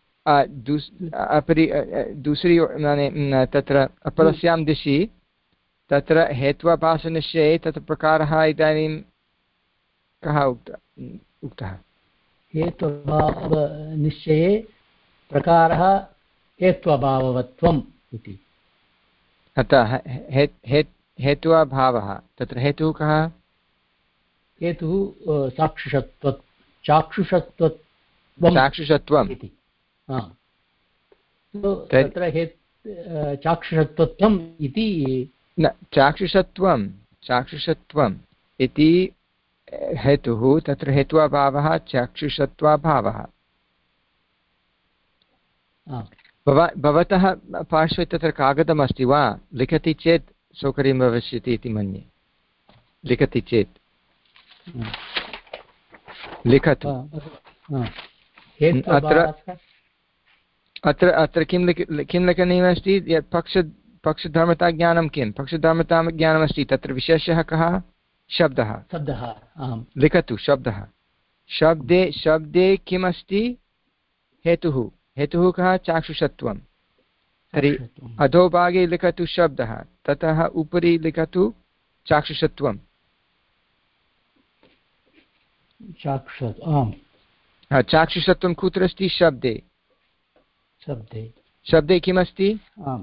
अपरि दूसरी तत्र अपरस्यां दिशि तत्र हेत्वाभासनिश्चये तत्र प्रकारः इदानीं कः उक्तः हेत्वभावनिश्चये प्रकारः हेत्वभाववत्वम् इति अतः हेत्वाभावः तत्र हेतुः कः हेतुः साक्षुषत्व चाक्षुषत्वं चाक्षुषत्वम् इति तत्र चाक्षुषत्वम् इति न चाक्षुषत्वं चाक्षुषत्वम् इति हेतुः तत्र हेत्वाभावः चाक्षुषत्वाभावः भवतः पार्श्वे तत्र कागदमस्ति वा लिखति चेत् सौकर्यं भविष्यति इति मन्ये लिखति चेत् लिखतु अत्र अत्र अत्र किं लिख किं लिखनीयमस्ति यत् पक्ष पक्षधर्मताज्ञानं किं पक्षधर्मताज्ञानमस्ति तत्र विशेषः कः शब्दः शब्दः लिखतु शब्दः शब्दे शब्दे किमस्ति हेतुः हेतुः कः चाक्षुषत्वं तर्हि अधोभागे लिखतु शब्दः ततः उपरि लिखतु चाक्षुषत्वं चाक्षुषत्वं कुत्र अस्ति शब्दे शब्दे शब्दे किमस्ति आम्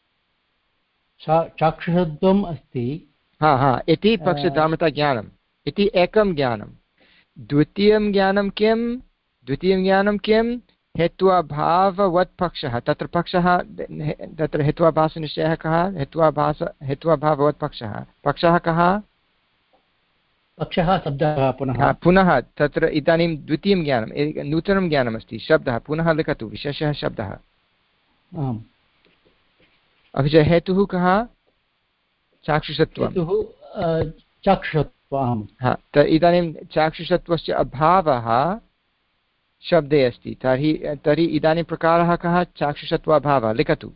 चाक्षुषत्वम् अस्ति हा हा इति पक्षधर्मताज्ञानम् इति एकं ज्ञानं द्वितीयं ज्ञानं किं द्वितीयं ज्ञानं किं हेत्वाभाववत् पक्षः तत्र पक्षः तत्र हेत्वाभासनिश्चयः कः हेत्वाभास हेत्वाभाववत् पक्षः पक्षः कः पक्षः शब्दः पुनः पुनः तत्र इदानीं द्वितीयं ज्ञानं नूतनं ज्ञानमस्ति शब्दः पुनः लिखतु विशेषः शब्दः आम् अपि च हेतुः कः चाक्षुषत्वं चाक्षुषत्वं हा इदानीं चाक्षुषत्वस्य अभावः शब्दे अस्ति तर्हि तर्हि इदानीं प्रकारः कः चाक्षुषत्वाभावः लिखतु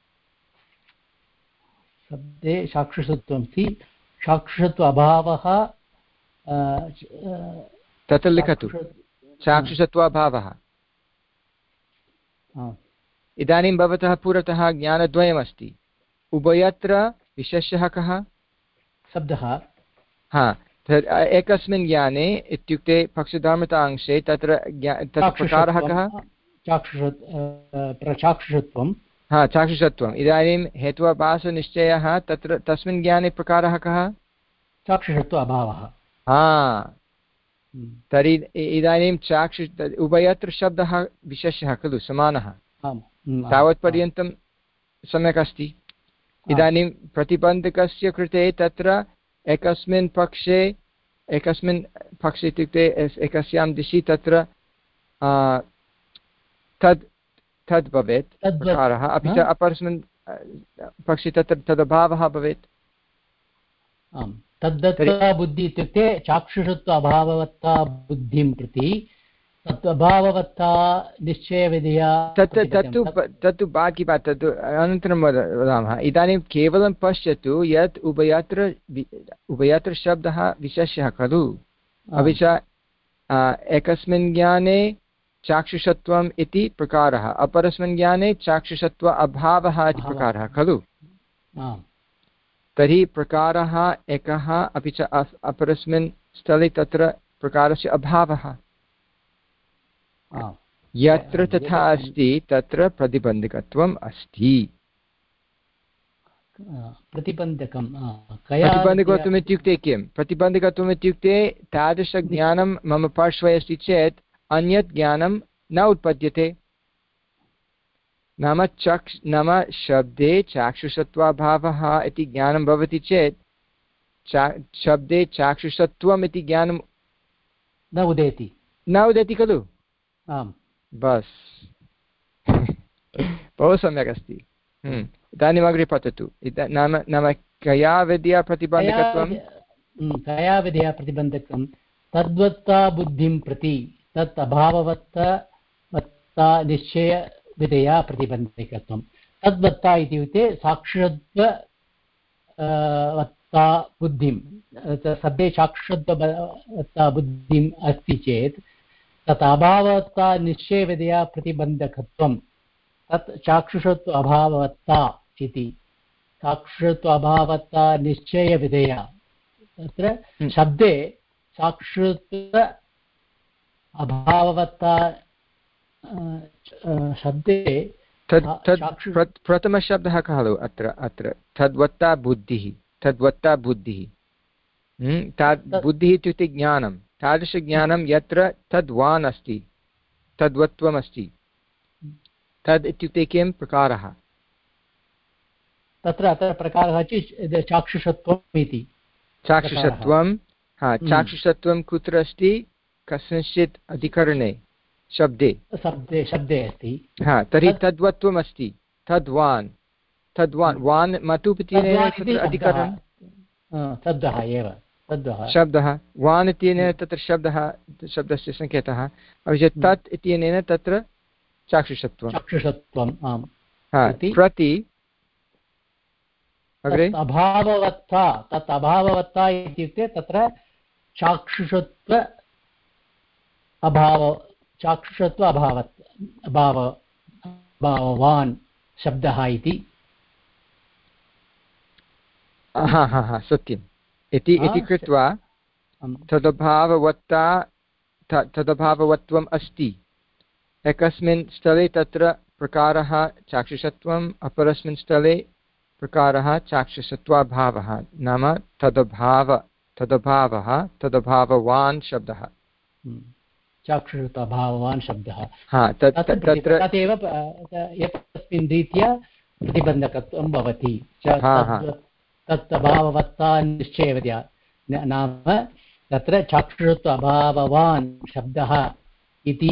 शब्दे चाक्षुषत्वं अस्ति चाक्षुषत्व अभावः तत्र लिखतु चाक्षुषत्वाभावः इदानीं भवतः पुरतः ज्ञानद्वयमस्ति उभयत्र विशेषः कः शब्दः हा एकस्मिन् ज्ञाने इत्युक्ते पक्षधर्मतांशे तत्र तत्र प्रकारः कः चाक्षुषत्वं हा चाक्षुषत्वम् इदानीं हेत्वाभासनिश्चयः तत्र तस्मिन् ज्ञाने प्रकारः कः चाक्षुषत्व अभावः हा तर्हि इदानीं चाक्षु उभयत्र शब्दः विशेषः खलु समानः तावत्पर्यन्तं सम्यक् अस्ति इदानीं प्रतिबन्धकस्य कृते तत्र एकस्मिन् पक्षे एकस्मिन् पक्षे इत्युक्ते एकस्यां दिशि तत्र तद् तद् भवेत् प्रकारः अपि च अपरस्मिन् पक्षे तत्र तदभावः भवेत्। आम् तद्दत्ता बुद्धि इत्युक्ते चाक्षुषत्व अभाववत्ता बुद्धिं प्रति तद्भाववत्ता निश्चयविधया तत् तत्तु तत्तु बाकी बात् तत् अनन्तरं वदामः। इदानीं केवलं पश्यतु यत् उभयत्र उभयत्र शब्दः विशेषः खलु। अपि च एकस्मिन् ज्ञाने चाक्षुषत्वम् इति प्रकारः, अपरस्मिन् ज्ञाने चाक्षुषत्व अभावः इति प्रकारः खलु। तर्हि प्रकारः एकः अपि च अपरस्मिन् स्थले तत्र प्रकारस्य अभावः। यत्र तथा अस्ति तत्र प्रतिबन्धकत्वम् अस्ति। प्रतिबन्धकं प्रतिबन्धकत्वम् इत्युक्ते किं? प्रतिबन्धकत्वम् इत्युक्ते तादृशज्ञानं मम पार्श्वे अस्ति चेत् अन्यत् ज्ञानं न उत्पद्यते। नाम चक्ष नाम शब्दे चाक्षुषत्वाभावः इति ज्ञानं भवति चेत् चा शब्दे चाक्षुषत्वम् इति ज्ञानं न उदेति न उदेति खलु। आम् बस् बहु सम्यक् अस्ति। इदानीम् अग्रे पठतु। नाम नाम कया विद्या प्रतिबन्धकत्वं? कया विद्या प्रतिबन्धकं तद्वत्ता बुद्धिं प्रति तत् अभाववत्ता निश्चयविधया प्रतिबन्धकत्वं। तद्वत्ता इत्युक्ते साक्षुषत्व वत्ता बुद्धिं शब्दे साक्षुषत्ववत्ता बुद्धिम् अस्ति चेत् तत् अभाववत्ता निश्चयविधया प्रतिबन्धकत्वं तत् चाक्षुषत्व अभाववत्ता इति। चाक्षुषत्व अभाववत्ता निश्चयविधया तत्र शब्दे साक्षुषत्व अभाववत्ता शब्दे प्रथमशब्दः खलु अत्र अत्र तद्वत्ता बुद्धिः। तद्वत्ता बुद्धिः तद् बुद्धिः इत्युक्ते ज्ञानं, तादृशज्ञानं यत्र तद्वान् अस्ति, तद्वत्वम् अस्ति। तद् इत्युक्ते किं? प्रकारः। तत्र अत्र प्रकारः चाक्षुषत्वम् इति। चाक्षुषत्वं हा चाक्षुषत्वं कुत्र अस्ति? कस्मिंश्चित् अधिकरणे शब्दे शब्दे शब्दे अस्ति। हा तर्हि तद्वत्वम् अस्ति। तद्वान् तद्वान् वान् मतुप् इत्यनेन तत्र अधिकरणं शब्दः एव तद्वः शब्दः। वान् इत्यनेन तत्र शब्दः शब्दस्य सङ्केतः। अपि च तत् इत्यनेन तत्र चाक्षुषत्वं चाक्षुषत्वम् आम् प्रति अभाववत्ता तत् अभाववत्ता इत्युक्ते तत्र चाक्षुषत्व अभाव चाक्षुषत्व अभावत् अभाव अभाववान् शब्दः इति। हा हा हा सत्यम् इति इति कृत्वा तदभाववत्ता तदभाववत्वम् अस्ति। एकस्मिन् स्थले तत्र प्रकारः चाक्षुषत्वम्, अपरस्मिन् स्थले प्रकारः चाक्षुषत्वाभावः। नाम तदभाव तदभावः तदभाववान् शब्दः चाक्षुषत्वाभाववान् शब्दः। हा तत्र तदेव एतस्मिन् रीत्या प्रतिबन्धकत्वं भवति। तत् अभाववत्ता निश्चयविधया नाम तत्र चाक्षुषत्व अभाववान् शब्दः इति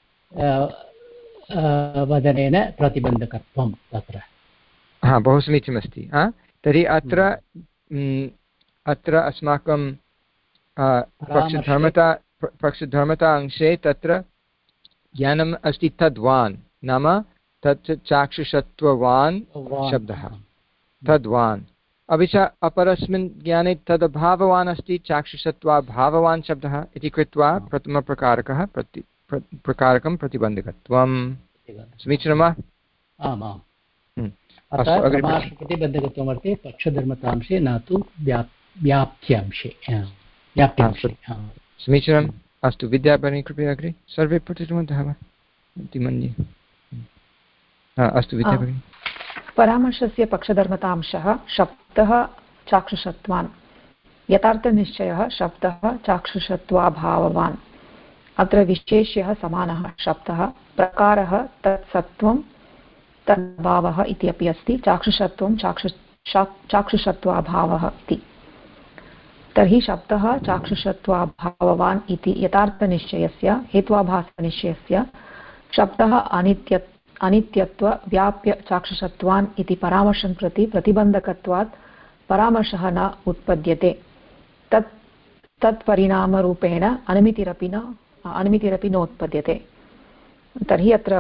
वदनेन प्रतिबन्धकत्वं तत्र। हा बहु समीचीनमस्ति। तर्हि अत्र अत्र अस्माकं पक्षधर्मता पक्षधर्मता अंशे तत्र ज्ञानम् अस्ति तद्वान् नाम तत् चाक्षुषत्ववान् शब्दः तद्वान्। अपि च अपरस्मिन् ज्ञाने तदभाववान् अस्ति चाक्षुषत्वाभाववान् शब्दः इति कृत्वा प्रथमप्रकारकः प्रति प्रकारकं प्रतिबन्धकत्वं। समीचीनं वा? आम् आम्। प्रतिबन्धकत्वमर्थे पक्षधर्मतांशे न तु व्याप्त्यांशे व्याप्त्यांशे। समीचीनम्। अस्तु विद्याभगिनी कृपया अग्रे सर्वे पठितवन्तः वा इति मन्ये। अस्तु विद्याभगिनी। परामर्शस्य पक्षधर्मतांशः शब्दः चाक्षुषत्वान्, यथार्थनिश्चयः शब्दः चाक्षुषत्वाभाववान्। अत्र विशेष्यः समानः शब्दः, प्रकारः तत्सत्त्वं तद्भावः इति अपि अस्ति। चाक्षुषत्वं चाक्षु चाक्षुषत्वाभावः इति। तर्हि शब्दः चाक्षुषत्वाभाववान् इति यथार्थनिश्चयस्य हेत्वाभासनिश्चयस्य शब्दः अनित्य अनित्यत्व व्याप्य चाक्षुषत्वान् इति परामर्शं प्रति प्रतिबन्धकत्वात् परामर्शः न उत्पद्यते। तत् तत्परिणामरूपेण अनुमितिरपि न अनुमितिरपि नोत्पद्यते। तर्हि अत्र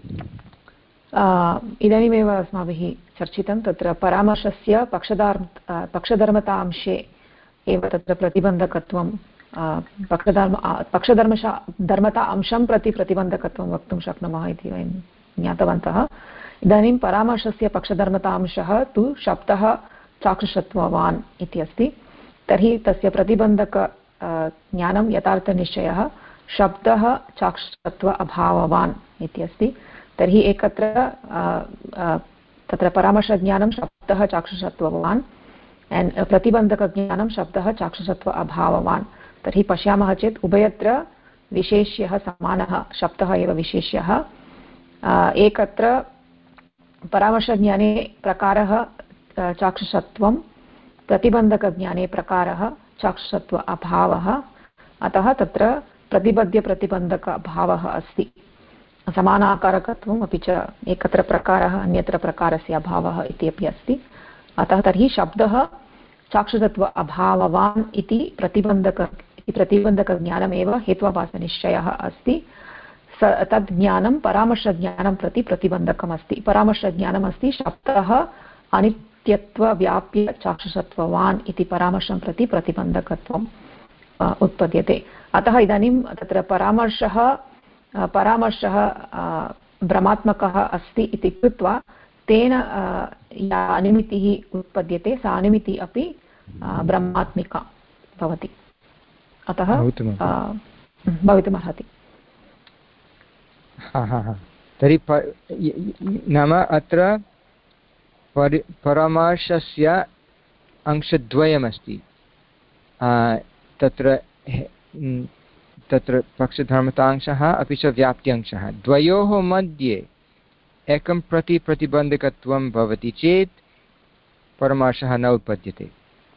इदानीमेव अस्माभिः चर्चितं तत्र परामर्शस्य पक्षधर्म पक्षधर्मतांशे एव तत्र प्रतिबन्धकत्वं पक्षधर्म पक्षधर्मश धर्मता अंशं प्रति प्रतिबन्धकत्वं वक्तुं शक्नुमः इति वयं ज्ञातवन्तः। इदानीं परामर्शस्य पक्षधर्मतांशः तु शब्दः चाक्षुषत्ववान् इति अस्ति। तर्हि तस्य प्रतिबन्धक ज्ञानं यथार्थनिश्चयः शब्दः चाक्षुषत्व अभाववान् इति अस्ति। तर्हि एकत्र तत्र परामर्शज्ञानं शब्दः चाक्षुषत्ववान् एण्ड् प्रतिबन्धकज्ञानं शब्दः चाक्षुषत्व अभाववान्। तर्हि पश्यामः चेत् उभयत्र विशेष्यः समानः, शब्दः एव विशेष्यः। एकत्र परामर्शज्ञाने प्रकारः चाक्षुषत्वं, प्रतिबन्धकज्ञाने प्रकारः चाक्षुषत्व अभावः। अतः तत्र प्रतिबद्ध्यप्रतिबन्धकभावः अस्ति, समानाकारकत्वम् अपि च एकत्र प्रकारः अन्यत्र प्रकारस्य अभावः इति अपि अस्ति। अतः तर्हि शब्दः चाक्षुषत्व अभाववान् इति प्रतिबन्धक इति प्रतिबन्धकज्ञानमेव हेत्वाभासनिश्चयः अस्ति। स तद् ज्ञानं परामर्शज्ञानं प्रति प्रतिबन्धकमस्ति। परामर्शज्ञानमस्ति शब्दः अनित्यत्वव्याप्य चाक्षुषत्ववान् इति परामर्शं प्रति प्रतिबन्धकत्वम् उत्पद्यते। अतः इदानीं तत्र परामर्शः परामर्शः भ्रमात्मकः अस्ति इति कृत्वा तेन या अनुमितिः उत्पद्यते सा अनुमितिः अपि भ्रमात्मिका भवति, अतः भवितुमर्हति। तर्हि नाम अत्र परामर्शस्य अंशद्वयमस्ति, तत्र तत्र पक्षधर्मतांशः अपि च व्याप्त्यंशः। द्वयोः मध्ये एकं प्रति प्रतिबन्धकत्वं भवति चेत् परामर्शः न उत्पद्यते।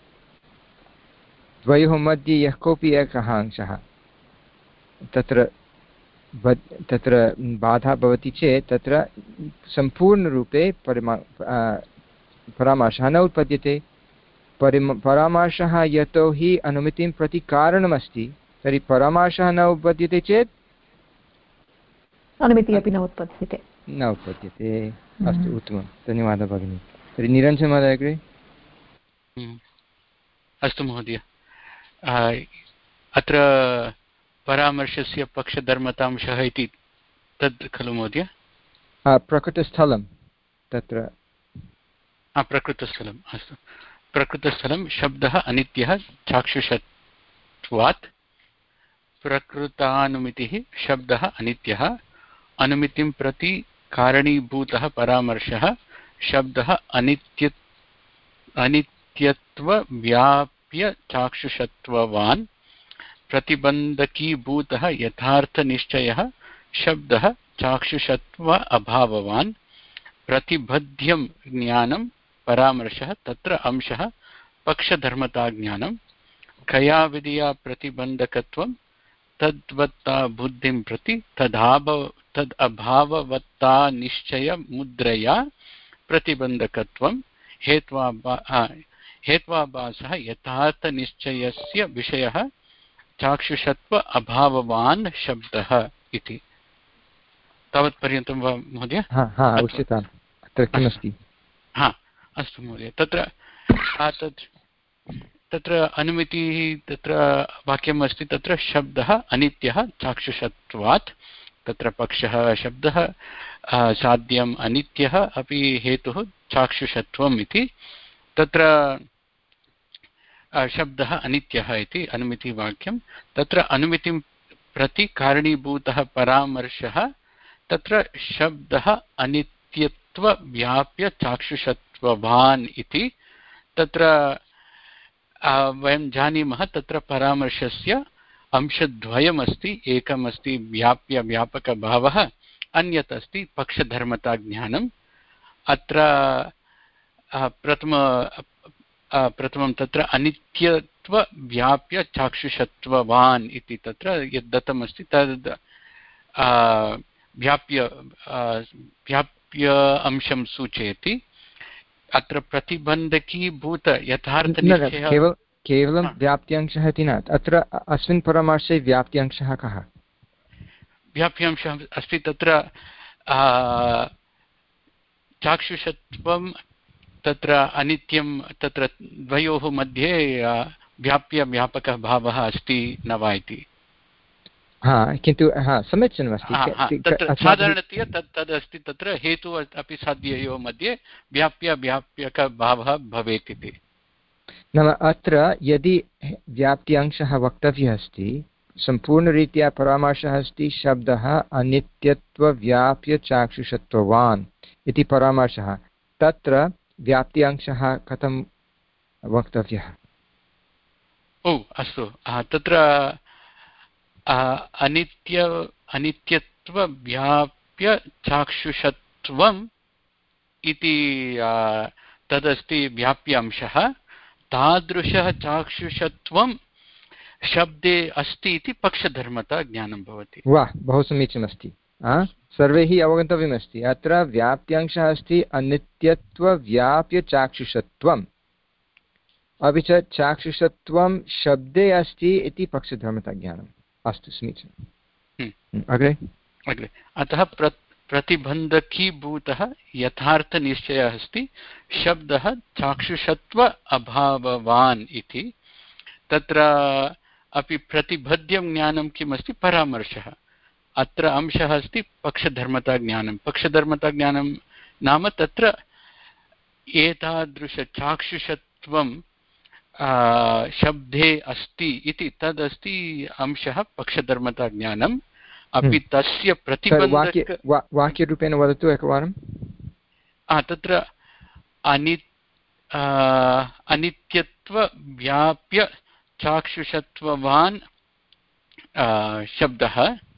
द्वयोः मध्ये यः कोऽपि एकः अंशः तत्र तत्र बाधा भवति चेत् तत्र सम्पूर्णरूपे परिमा परामर्शः न उत्पद्यते। परिम परामर्शः यतोहि अनुमितिं प्रति कारणमस्ति, तर्हि परामर्शः न उत्पद्यते चेत् अनुमितिः अपि न उत्पद्यते न उत्पद्यते। अस्तु, उत्तमं, धन्यवादः भगिनी। तर्हि निरञ्जन महोदय अग्रे। अस्तु महोदय, अत्र परामर्शस्य पक्षधर्मतांशः इति तद् खलु महोदय? प्रकृतस्थलं तत्र प्रकृतस्थलम्। अस्तु, प्रकृतस्थलं शब्दः अनित्यः चाक्षुषत्वात् प्रकृतानुमितिः शब्दः अनित्यः अनुमितिं प्रति कारणीभूतः परामर्शः शब्दः अनित्य अनित्यत्वव्याप्य चाक्षुषत्ववान् प्रतिबन्धकीभूतः यथार्थनिश्चयः शब्दः चाक्षुषत्व अभाववान् प्रतिबद्ध्यं ज्ञानं परामर्शः तत्र अंशः पक्षधर्मताज्ञानं कया विधिया प्रतिबन्धकत्वं तद्वत्ता बुद्धिं प्रति तदाभ तद् अभाववत्ता निश्चय मुद्रया प्रतिबन्धकत्वं हेत्वाभा हेत्वाभासः यथार्थनिश्चयस्य विषयः चाक्षुषत्व अभाववान् शब्दः इति। तावत्पर्यन्तं वा महोदय? उच्यताम्, अत्र किमस्ति? हा, अस्तु महोदय, तत्र तत् तत्र अनुमितिः तत्र वाक्यम् अस्ति, तत्र शब्दः अनित्यः चाक्षुषत्वात्, तत्र पक्षः शब्दः साध्यम् अनित्यः अपि हेतुः चाक्षुषत्वम् इति। तत्र शब्दः अनित्यः इति अनुमितिवाक्यं। तत्र अनुमितिं प्रति कारणीभूतः परामर्शः तत्र शब्दः अनित्यत्वव्याप्य चाक्षुषत्ववान् इति। तत्र वयं जानीमः तत्र परामर्शस्य अंशद्वयमस्ति, एकमस्ति व्याप्य व्यापकभावः, अन्यत् अस्ति पक्षधर्मताज्ञानम्। अत्र प्रथम प्रथमं तत्र अनित्यत्वव्याप्य चाक्षुषत्ववान् इति तत्र यद् दत्तमस्ति तद् व्याप्य व्याप्य अंशं सूचयति। अत्र प्रतिबन्धकीभूत यथार्थनिश्चयः केवल केवलं व्याप्त्यंशः इति न, अत्र अस्मिन् परामर्शे व्याप्त्यंशः कः? व्याप्यांशः अस्ति तत्र चाक्षुषत्वं तत्र अनित्यं तत्र द्वयोः मध्ये व्याप्य व्यापकः भावः अस्ति न वा इति। हा किन्तु हा समीचीनमस्ति। तत्र साधारणतया तत् तदस्ति तत्र हेतुः अपि साध्ययोः मध्ये व्याप्य व्याप्यकभावः भवेत् इति। नाम अत्र यदि व्याप्त्यंशः वक्तव्यः अस्ति सम्पूर्णरीत्या परामर्शः अस्ति शब्दः अनित्यत्वव्याप्य चाक्षुषत्ववान् इति परामर्शः, तत्र व्याप्त्यंशः कथं वक्तव्यः? ओ अस्तु, तत्र अनित्य अनित्यत्वव्याप्य चाक्षुषत्वम् इति तदस्ति व्याप्यांशः। तादृशः चाक्षुषत्वं शब्दे अस्ति इति पक्षधर्मता ज्ञानं भवति। वाह, बहु समीचीनमस्ति। सर्वैः अवगन्तव्यमस्ति, अत्र व्याप्त्यंशः अस्ति अनित्यत्वव्याप्य चाक्षुषत्वम्, अपि च चाक्षुषत्वं शब्दे अस्ति इति पक्षधर्मता ज्ञानम्। अस्तु समीचीनम्। अग्रे अग्रे अतः प्र प्रतिबन्धकीभूतः यथार्थनिश्चयः अस्ति शब्दः चाक्षुषत्व अभाववान् इति। तत्र अपि प्रतिबद्ध्यं ज्ञानं किम् अस्ति? परामर्शः। अत्र अंशः अस्ति पक्षधर्मताज्ञानं। पक्षधर्मताज्ञानं नाम तत्र एतादृशचाक्षुषत्वं शब्दे अस्ति इति तदस्ति अंशः पक्षधर्मताज्ञानम्। अपि तस्य प्रतिबन्धक वाक्यरूपेण वदतु एकवारं। तत्र अनि अनित्यत्वव्याप्य चाक्षुषत्ववान् शब्दः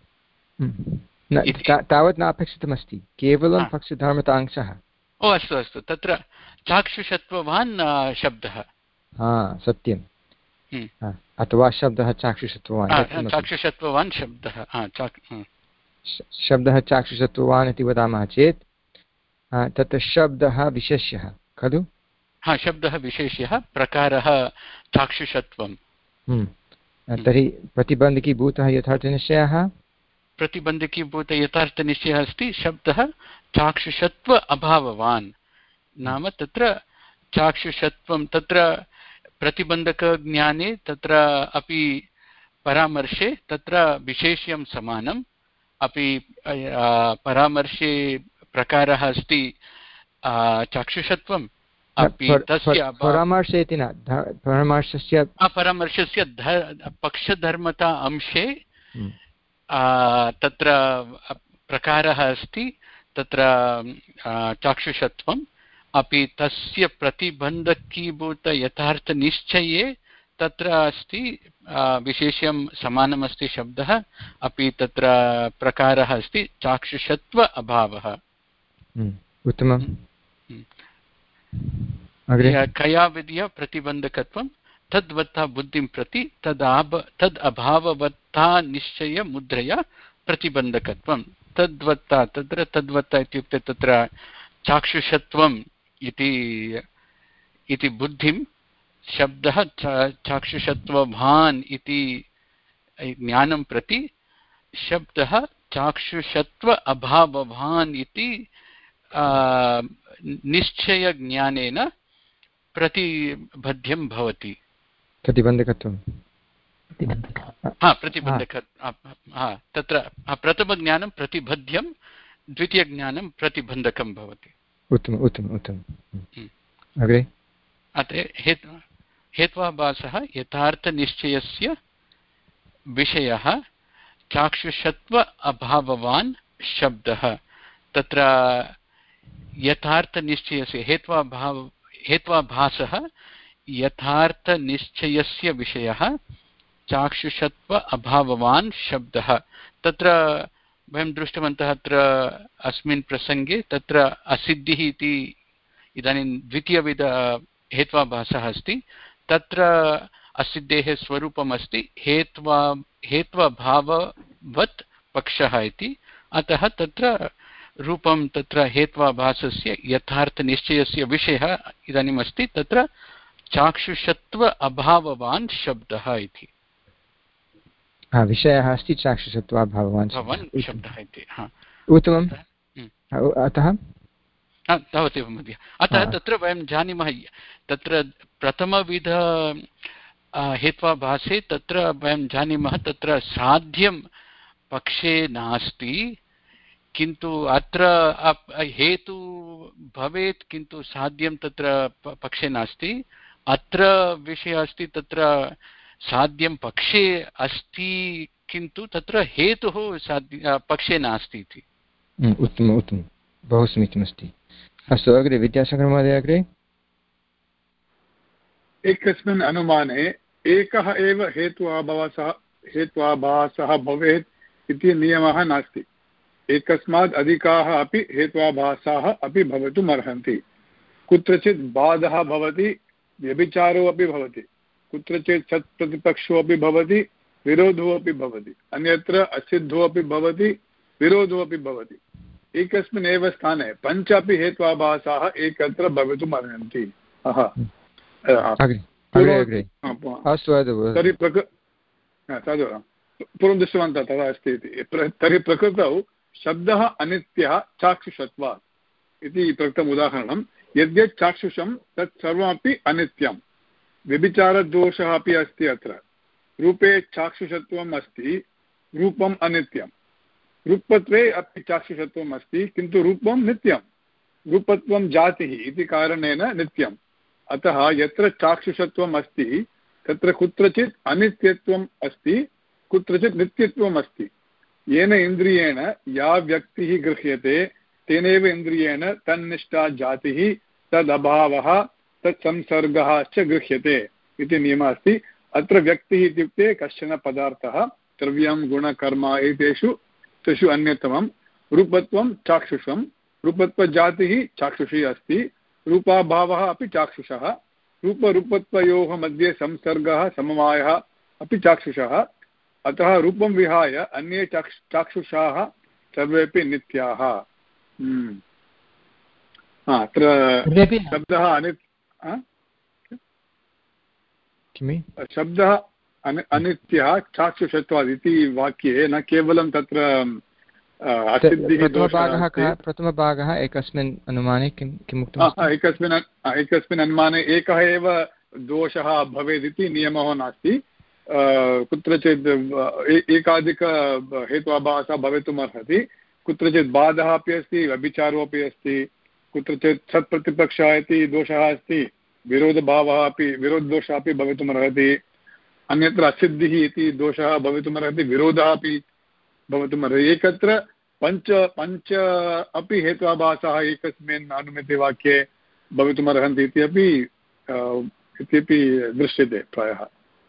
तावत् न अपेक्षितमस्ति, केवलं पक्षधर्मतांशः। ओ अस्तु अस्तु, तत्र चाक्षुषत्ववान् शब्दः। हा सत्यं, अथवा शब्दः चाक्षुषत्ववान्। चाक्षुषत्ववान् शब्दः शब्दः चाक्षुषत्ववान् इति वदामः चेत् तत्र शब्दः विशेष्यः खलु? हा, शब्दः विशेष्यः, प्रकारः चाक्षुषत्वम्। तर्हि प्रतिबन्धकीभूतः यथार्थनिश्चयः प्रतिबन्धकीभूत यथार्थनिश्चयः अस्ति शब्दः चाक्षुषत्व अभाववान्। नाम तत्र चाक्षुषत्वं तत्र प्रतिबन्धकज्ञाने तत्र अपि परामर्शे तत्र विशेष्यं समानम्। अपि परामर्शे प्रकारः अस्ति चाक्षुषत्वम्। अपि तस्य परामर्शे इति न, परामर्शस्य परामर्शस्य पक्षधर्मता अंशे तत्र प्रकारः अस्ति तत्र चाक्षुषत्वम्। अपि तस्य प्रतिबन्धकीभूत यथार्थनिश्चये तत्र अस्ति विशेष्यं समानमस्ति शब्दः। अपि तत्र प्रकारः अस्ति चाक्षुषत्व अभावः। उत्तमम्। कया विधिया प्रतिबन्धकत्वं तद्वत्ता बुद्धिं प्रति तदाब तद् अभाववत्ता निश्चय मुद्रया प्रतिबन्धकत्वं। तद्वत्ता तत्र तद्वत्ता इत्युक्ते तत्र चाक्षुषत्वम् इति इति बुद्धिं शब्दः चाक्षुषत्वभान् इति ज्ञानं प्रति शब्दः चाक्षुषत्व अभावभान् इति निश्चयज्ञानेन प्रतिबद्ध्यं भवति। प्रतिबन्धकत्वं हा प्रतिबन्धक तत्र प्रथमज्ञानं प्रतिबद्ध्यं, द्वितीयज्ञानं प्रतिबन्धकं भवति। उत्तमम् उत्तमम् उत्तमम्। अग्रे अतः हेत् हेत्वाभासः यथार्थनिश्चयस्य विषयः चाक्षुषत्व अभाववान् शब्दः। तत्र यथार्थनिश्चयस्य हेत्वाभाव हेत्वाभासः यथार्थनिश्चयस्य विषयः चाक्षुषत्व अभाववान् शब्दः। तत्र वयं दृष्टवन्तः अत्र अस्मिन् प्रसङ्गे तत्र असिद्धिः इति इदानीं द्वितीयविध हेत्वाभासः अस्ति। तत्र असिद्धेः स्वरूपम् अस्ति हेत्वा हेत्वाभाववत् पक्षः इति। अतः तत्र रूपं तत्र हेत्वाभासस्य यथार्थनिश्चयस्य विषयः इदानीम् अस्ति तत्र चाक्षुषत्व अभाववान् शब्दः इति विषयः अस्ति चाक्षुषत्वाभाववान् शब्दः इति उत्तमम् अतः तावदेव महोदय अतः तत्र वयं जानीमः तत्र प्रथमविध हेत्वाभासे तत्र वयं जानीमः तत्र साध्यं पक्षे नास्ति किन्तु अत्र हेतु भवेत् किन्तु साध्यं तत्र पक्षे नास्ति अत्र विषयः अस्ति तत्र साध्यं पक्षे अस्ति किन्तु तत्र हेतुः साध्य पक्षे नास्ति इति उत्तमम् उत्तमं बहु समीचीनमस्ति अस्तु अग्रे विद्यासागर महोदय अग्रे एकस्मिन् अनुमाने एकः एव हेत्वाभासः हेत्वाभासः भवेत् इति नियमः नास्ति एकस्मात् अधिकाः अपि हेत्वाभासाः अपि भवितुम् अर्हन्ति कुत्रचित् बाधः भवति व्यभिचारो अपि भवति कुत्रचित् सत् प्रतिपक्षो अपि भवति विरोधो अपि भवति अन्यत्र असिद्धो अपि भवति विरोधो अपि भवति एकस्मिन् एव स्थाने पञ्च अपि हेत्वाभासाः एकत्र भवितुम् अर्हन्ति तर्हि प्रकृ तद् पूर्वं दृष्टवन्तः तथा अस्ति इति तर्हि प्रकृतौ शब्दः अनित्यः चाक्षुषत्वात् इति प्रकृतम् उदाहरणं यद्यत् चाक्षुषं तत् सर्वमपि अनित्यं व्यभिचारदोषः अपि अस्ति अत्र रूपे चाक्षुषत्वम् अस्ति रूपम् अनित्यं रूपत्वे अपि चाक्षुषत्वम् अस्ति किन्तु रूपं नित्यं रूपत्वं जातिः इति कारणेन नित्यम् अतः यत्र चाक्षुषत्वम् अस्ति तत्र कुत्रचित् अनित्यत्वम् अस्ति कुत्रचित् नित्यत्वम् अस्ति येन इन्द्रियेण या व्यक्तिः गृह्यते तेनैव इन्द्रियेण तन्निष्ठा जातिः तदभावः तत्संसर्गः च गृह्यते इति नियमः अस्ति अत्र व्यक्तिः इत्युक्ते कश्चन पदार्थः द्रव्यं गुणकर्म एतेषु तेषु अन्यतमं रूपत्वं चाक्षुषं रूपत्वजातिः चाक्षुषी अस्ति रूपाभावः अपि चाक्षुषः रूपरूपत्वयोः मध्ये संसर्गः समवायः अपि चाक्षुषः अतः रूपं विहाय अन्ये चाक्ष चाक्षुषाः सर्वेपि नित्याः अत्र शब्दः अनित्य शब्दः अनित्यः चाक्षुषत्वात् इति वाक्ये न केवलं तत्र प्रथमभागः कः प्रथमभागः एकस्मिन् अनुमाने किं किम् उक्तम् एकस्मिन् एकस्मिन् अनुमाने एकः एव दोषः भवेत् इति नियमः नास्ति कुत्रचित् एकाधिक हेत्वाभासः भवितुम् अर्हति कुत्रचित् बाधः अपि अस्ति व्यभिचारोपि अस्ति कुत्रचित् सत्प्रतिपक्षः इति दोषः अस्ति विरोधभावः अपि विरोधदोषः अपि भवितुम् अर्हति अन्यत्र असिद्धिः इति दोषः भवितुम् अर्हति विरोधः अपि भवितुम् अर्हति एकत्र पञ्च पञ्च अपि हेत्वाभासः एकस्मिन् अनुमितिवाक्ये भवितुम् अर्हन्ति इति अपि इत्यपि दृश्यते प्रायः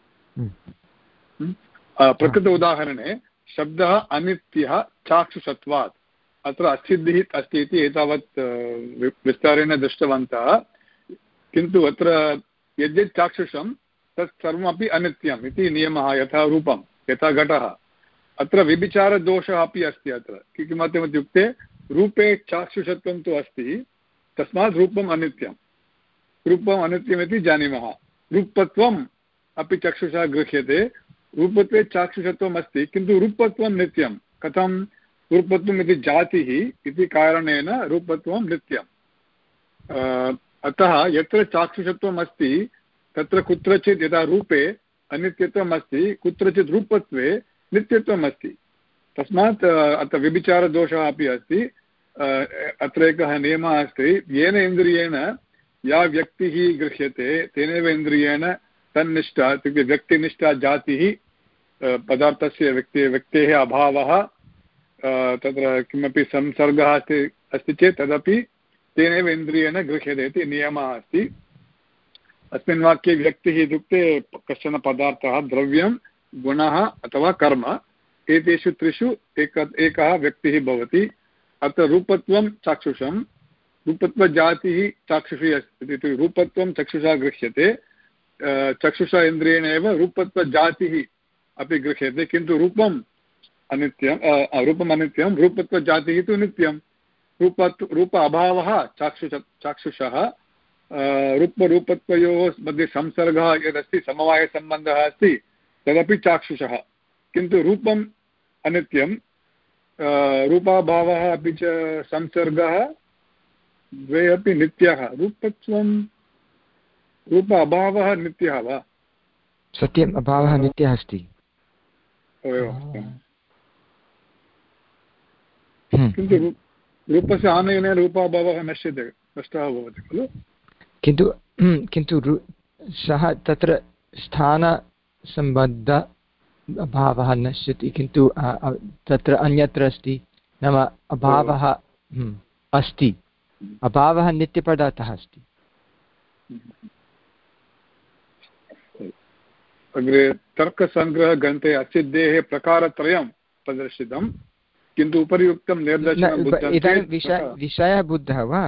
प्रकृत उदाहरणे शब्दः अनित्यः चाक्षुषत्वात् अत्र असिद्धिः अस्ति इति एतावत् विस्तारेण दृष्टवन्तः किन्तु अत्र यद्यत् चाक्षुषं तत् सर्वमपि अनित्यम् इति नियमः यथा रूपं यथा घटः अत्र व्यभिचारदोषः अपि अस्ति अत्र किमर्थम् इत्युक्ते रूपे चाक्षुषत्वं तु अस्ति तस्मात् रूपम् अनित्यं रूपम् अनित्यमिति जानीमः रूपत्वम् अपि चक्षुषा गृह्यते रूपत्वे चाक्षुषत्वम् अस्ति किन्तु रूपत्वं नित्यं कथं रूपत्वम् इति जातिः इति कारणेन रूपत्वं नित्यम् अतः यत्र चाक्षुषत्वम् अस्ति तत्र कुत्रचित् यदा रूपे अनित्यत्वम् अस्ति कुत्रचित् रूपत्वे नित्यत्वम् अस्ति तस्मात् अत्र व्यभिचारदोषः अपि अस्ति अत्र एकः नियमः अस्ति येन इन्द्रियेण या व्यक्तिः गृह्यते तेनैव इन्द्रियेण तन्निष्ठा इत्युक्ते व्यक्तिनिष्ठा जातिः पदार्थस्य व्यक्ति व्यक्तेः अभावः तत्र किमपि संसर्गः अस्ति अस्ति चेत् तदपि तेनैव इन्द्रियेण गृह्यते इति नियमः अस्ति अस्मिन् वाक्ये व्यक्तिः इत्युक्ते कश्चन पदार्थः द्रव्यं गुणः अथवा कर्म एतेषु त्रिषु एक एकः व्यक्तिः भवति अत्र रूपत्वं चाक्षुषं रूपत्वजातिः चाक्षुषी अस्ति इति रूपत्वं चक्षुषा गृह्यते चक्षुषा इन्द्रियेण एव रूपत्वजातिः अपि गृह्यते किन्तु रूपं अनित्यं रूपम् अनित्यं रूपत्वजातिः तु नित्यं रूपत्व रूप अभावः चाक्षुष चाक्षुषः रूपरूपत्वयोः मध्ये संसर्गः यदस्ति समवायसम्बन्धः अस्ति तदपि चाक्षुषः किन्तु रूपम् अनित्यं रूपाभावः अपि च संसर्गः द्वे अपि नित्यः रूपत्वं रूप अभावः नित्यः वा सत्यम् अभावः नित्यः अस्ति किन्तु रूपस्य आनयने रूपाभावः नश्यते नष्टः भवति खलु किन्तु किन्तु सः तत्र स्थानसम्बद्ध अभावः नश्यति किन्तु तत्र अन्यत्र अस्ति नाम अभावः अस्ति अभावः नित्यपदार्थः अस्ति अग्रे तर्कसङ्ग्रहग्रन्थे असिद्धेः प्रकारत्रयं प्रदर्शितं किन्तु उपरि उक्तं निर्दर्शनं इदानीं विषय विषयः बुद्धः वा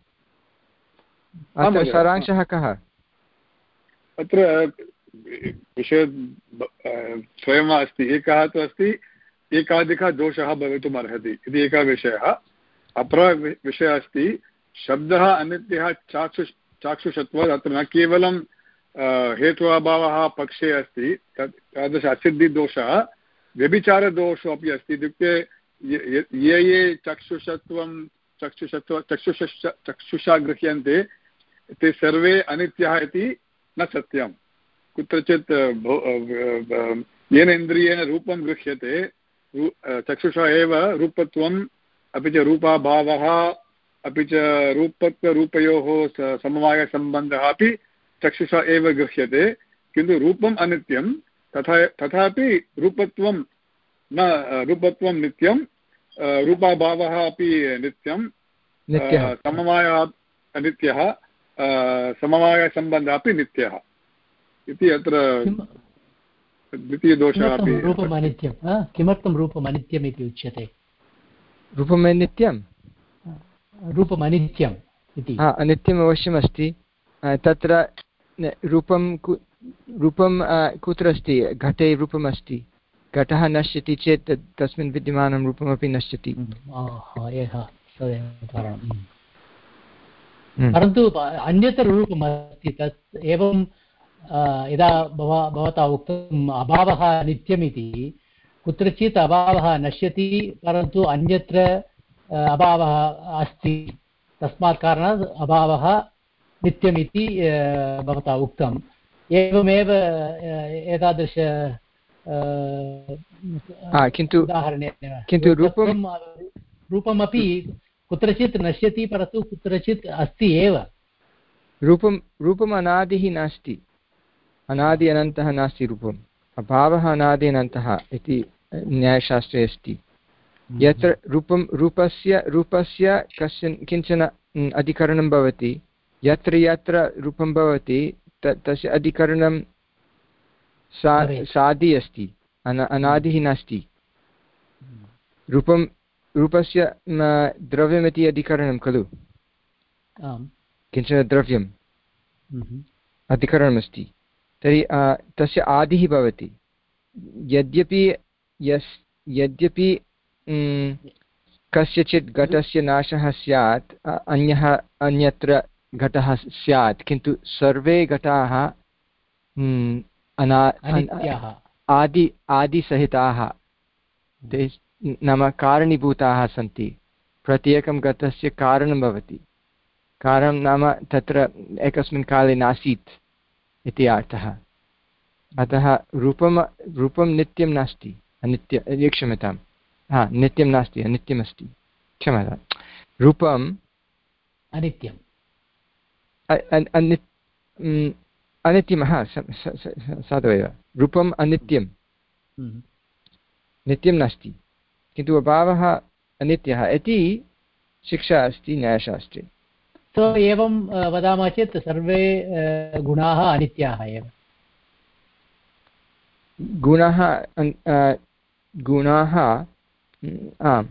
अत्र सारांशः कः अत्र विषय स्वयम् अस्ति एकः तु अस्ति एकाधिकः दोषः भवितुम् अर्हति इति एकः विषयः अपरः विषयः अस्ति शब्दः अनित्यः चाक्षुष चाक्षुषत्वात् अत्र न केवलं हेत्वाभावः पक्षे अस्ति तत् तादृश असिद्धिदोषः व्यभिचारदोषो अपि अस्ति इत्युक्ते ये ये चक्षुषत्वं चक्षुषत्व चक्षुष चक्षुषा गृह्यन्ते ते सर्वे अनित्याः इति न सत्यं कुत्रचित् येन इन्द्रियेण रूपं गृह्यते चक्षुषा एव रूपत्वम् अपि च रूपाभावः अपि च रूपत्वरूपयोः समवायसम्बन्धः अपि चक्षुषा एव गृह्यते किन्तु रूपम् अनित्यं तथा तथापि रूपत्वं न रूपत्वं नित्यं रूपाभावः अपि नित्यं समवायः अनित्यः समवायसम्बन्धः अपि नित्यः इति अत्र द्वितीयदोषः अपि रूपम् अनित्यं किमर्थं रूपम् अनित्यम् इति उच्यते रूपम् अनित्यं रूपम् अनित्यम् इति अनित्यम् अवश्यम् अस्ति तत्र रूपं रूपं कुत्र अस्ति घटे रूपम् अस्ति घटः नश्यति चेत् तस्मिन् विद्यमानं रूपमपि नश्यति परन्तु अन्यत्र रूपम् अस्ति तत् एवं यदा भव भवता उक्तम् अभावः नित्यमिति कुत्रचित् अभावः नश्यति परन्तु अन्यत्र अभावः अस्ति तस्मात् कारणात् अभावः नित्यमिति भवता उक्तम् एवमेव एतादृश किन्तु उदाहरणेन किन्तु रूपं रूपमपि कुत्रचित् नश्यति परन्तु कुत्रचित् अस्ति एव रूपं रूपम् अनादिः नास्ति अनादि अनन्तः नास्ति रूपम् अभावः अनादि अनन्तः इति न्यायशास्त्रे अस्ति यत्र रूपं रूपस्य रूपस्य कश्चन किञ्चन अधिकरणं भवति यत्र यत्र रूपं भवति तस्य अधिकरणं सा सादि अस्ति अना अनादिः नास्ति रूपं रूपस्य द्रव्यमिति अधिकरणं खलु किञ्चन द्रव्यम् अधिकरणमस्ति तर्हि तस्य आदिः भवति यद्यपि यस् यद्यपि कस्यचित् घटस्य नाशः स्यात् अन्यः अन्यत्र घटः स्यात् किन्तु सर्वे घटाः अना आदि आदिसहिताः ते नाम कारणीभूताः सन्ति प्रत्येकं घटस्य कारणं भवति कारणं नाम तत्र एकस्मिन् काले नासीत् इति अर्थः अतः रूपं रूपं नित्यं नास्ति अनित्य क्षम्यतां हा नित्यं नास्ति अनित्यमस्ति क्षम्यतां रूपम् अनित्यम् अनित्यं हा साधु एव रूपम् अनित्यं नित्यं नास्ति किन्तु अभावः अनित्यः इति शिक्षा अस्ति न्यायशास्त्रे तो एवं वदामः चेत् सर्वे गुणाः अनित्याः एव गुणाः गुणाः आम्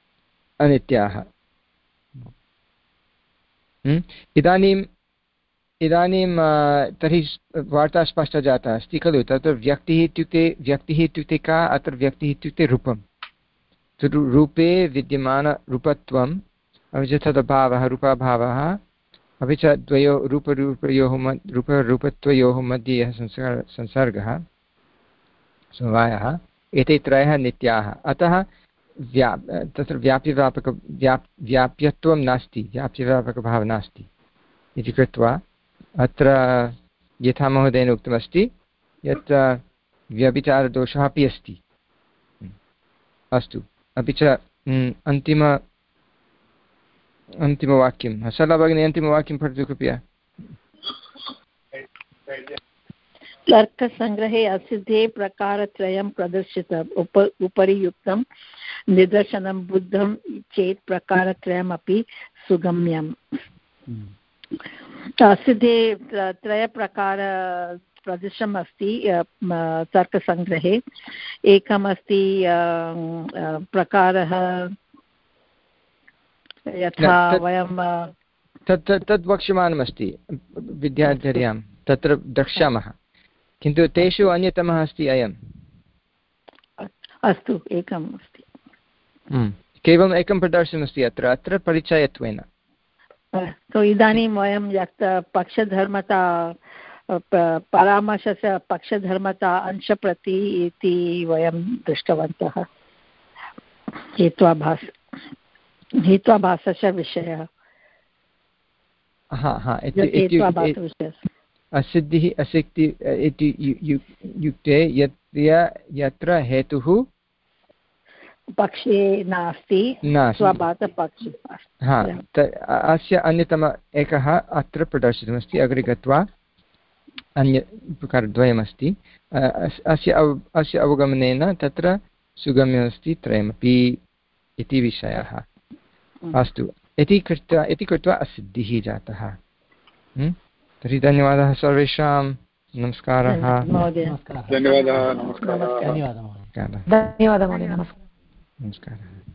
अनित्याः इदानीं इदानीं तर्हि वार्ता स्पष्टा जाता अस्ति खलु। तत्र व्यक्तिः इत्युक्ते व्यक्तिः इत्युक्ते का अत्र व्यक्तिः इत्युक्ते रूपं। रूपे विद्यमानरूपत्वम् अपि च तदभावः रूपाभावः अपि च द्वयो रूपरूपयोः रूपरूपत्वयोः मध्ये यः संसर्ग संसर्गः समवायः एते त्रयः नित्याः। अतः व्या तत्र व्याप्यव्यापक व्याप् व्याप्यत्वं नास्ति, व्याप्यव्यापकभावः नास्ति इति कृत्वा अत्र यथा महोदयेन उक्तमस्ति यत् व्यभिचारदोषः अपि अस्ति। अस्तु, अपि च अन्तिम अन्तिमवाक्यं सरला भगिनी अन्तिमवाक्यं पठतु कृपया। तर्कसङ्ग्रहे असिद्धे प्रकारत्रयं प्रदर्शितम् उप उपरि युक्तं निदर्शनं बुद्धं चेत् प्रकारत्रयमपि सुगम्यम्। असिद्धे त्रयप्रकार प्रदर्शनम् अस्ति तर्कसङ्ग्रहे। एकमस्ति प्रकारः यथा वयं तत् तद् वक्ष्यमाणमस्ति विद्याचर्यां तत्र द्रक्ष्यामः, किन्तु तेषु अन्यतमः अस्ति अयम्। अस्तु, एकम् अस्ति, केवलम् एकं प्रदर्शनमस्ति अत्र अत्र परिचयत्वेन। तो इदानीं वयं यत् पक्षधर्मता परामर्शस्य पक्षधर्मता अंशप्रति इति वयं दृष्टवन्तः। हेत्वाभास हेत्वाभासस्य विषयः। असिद्धिः असिक्ति इति युक्ते यत्र हेतुः पक्षे नास्ति स्वभातपक्षे। हा, अस्य अन्यतम एकः अत्र प्रदर्शितमस्ति। अग्रे गत्वा अन्य प्रकारद्वयमस्ति। अस्य अव अस्य अवगमनेन तत्र सुगम्यमस्ति त्रयमपि इति विषयः। अस्तु, इति कृत्वा इति कृत्वा असिद्धिः जातः। तर्हि धन्यवादः सर्वेषां। नमस्कारः। धन्यवादः। धन्यवादः महोदय। नमस्कारः। नमस्कारः।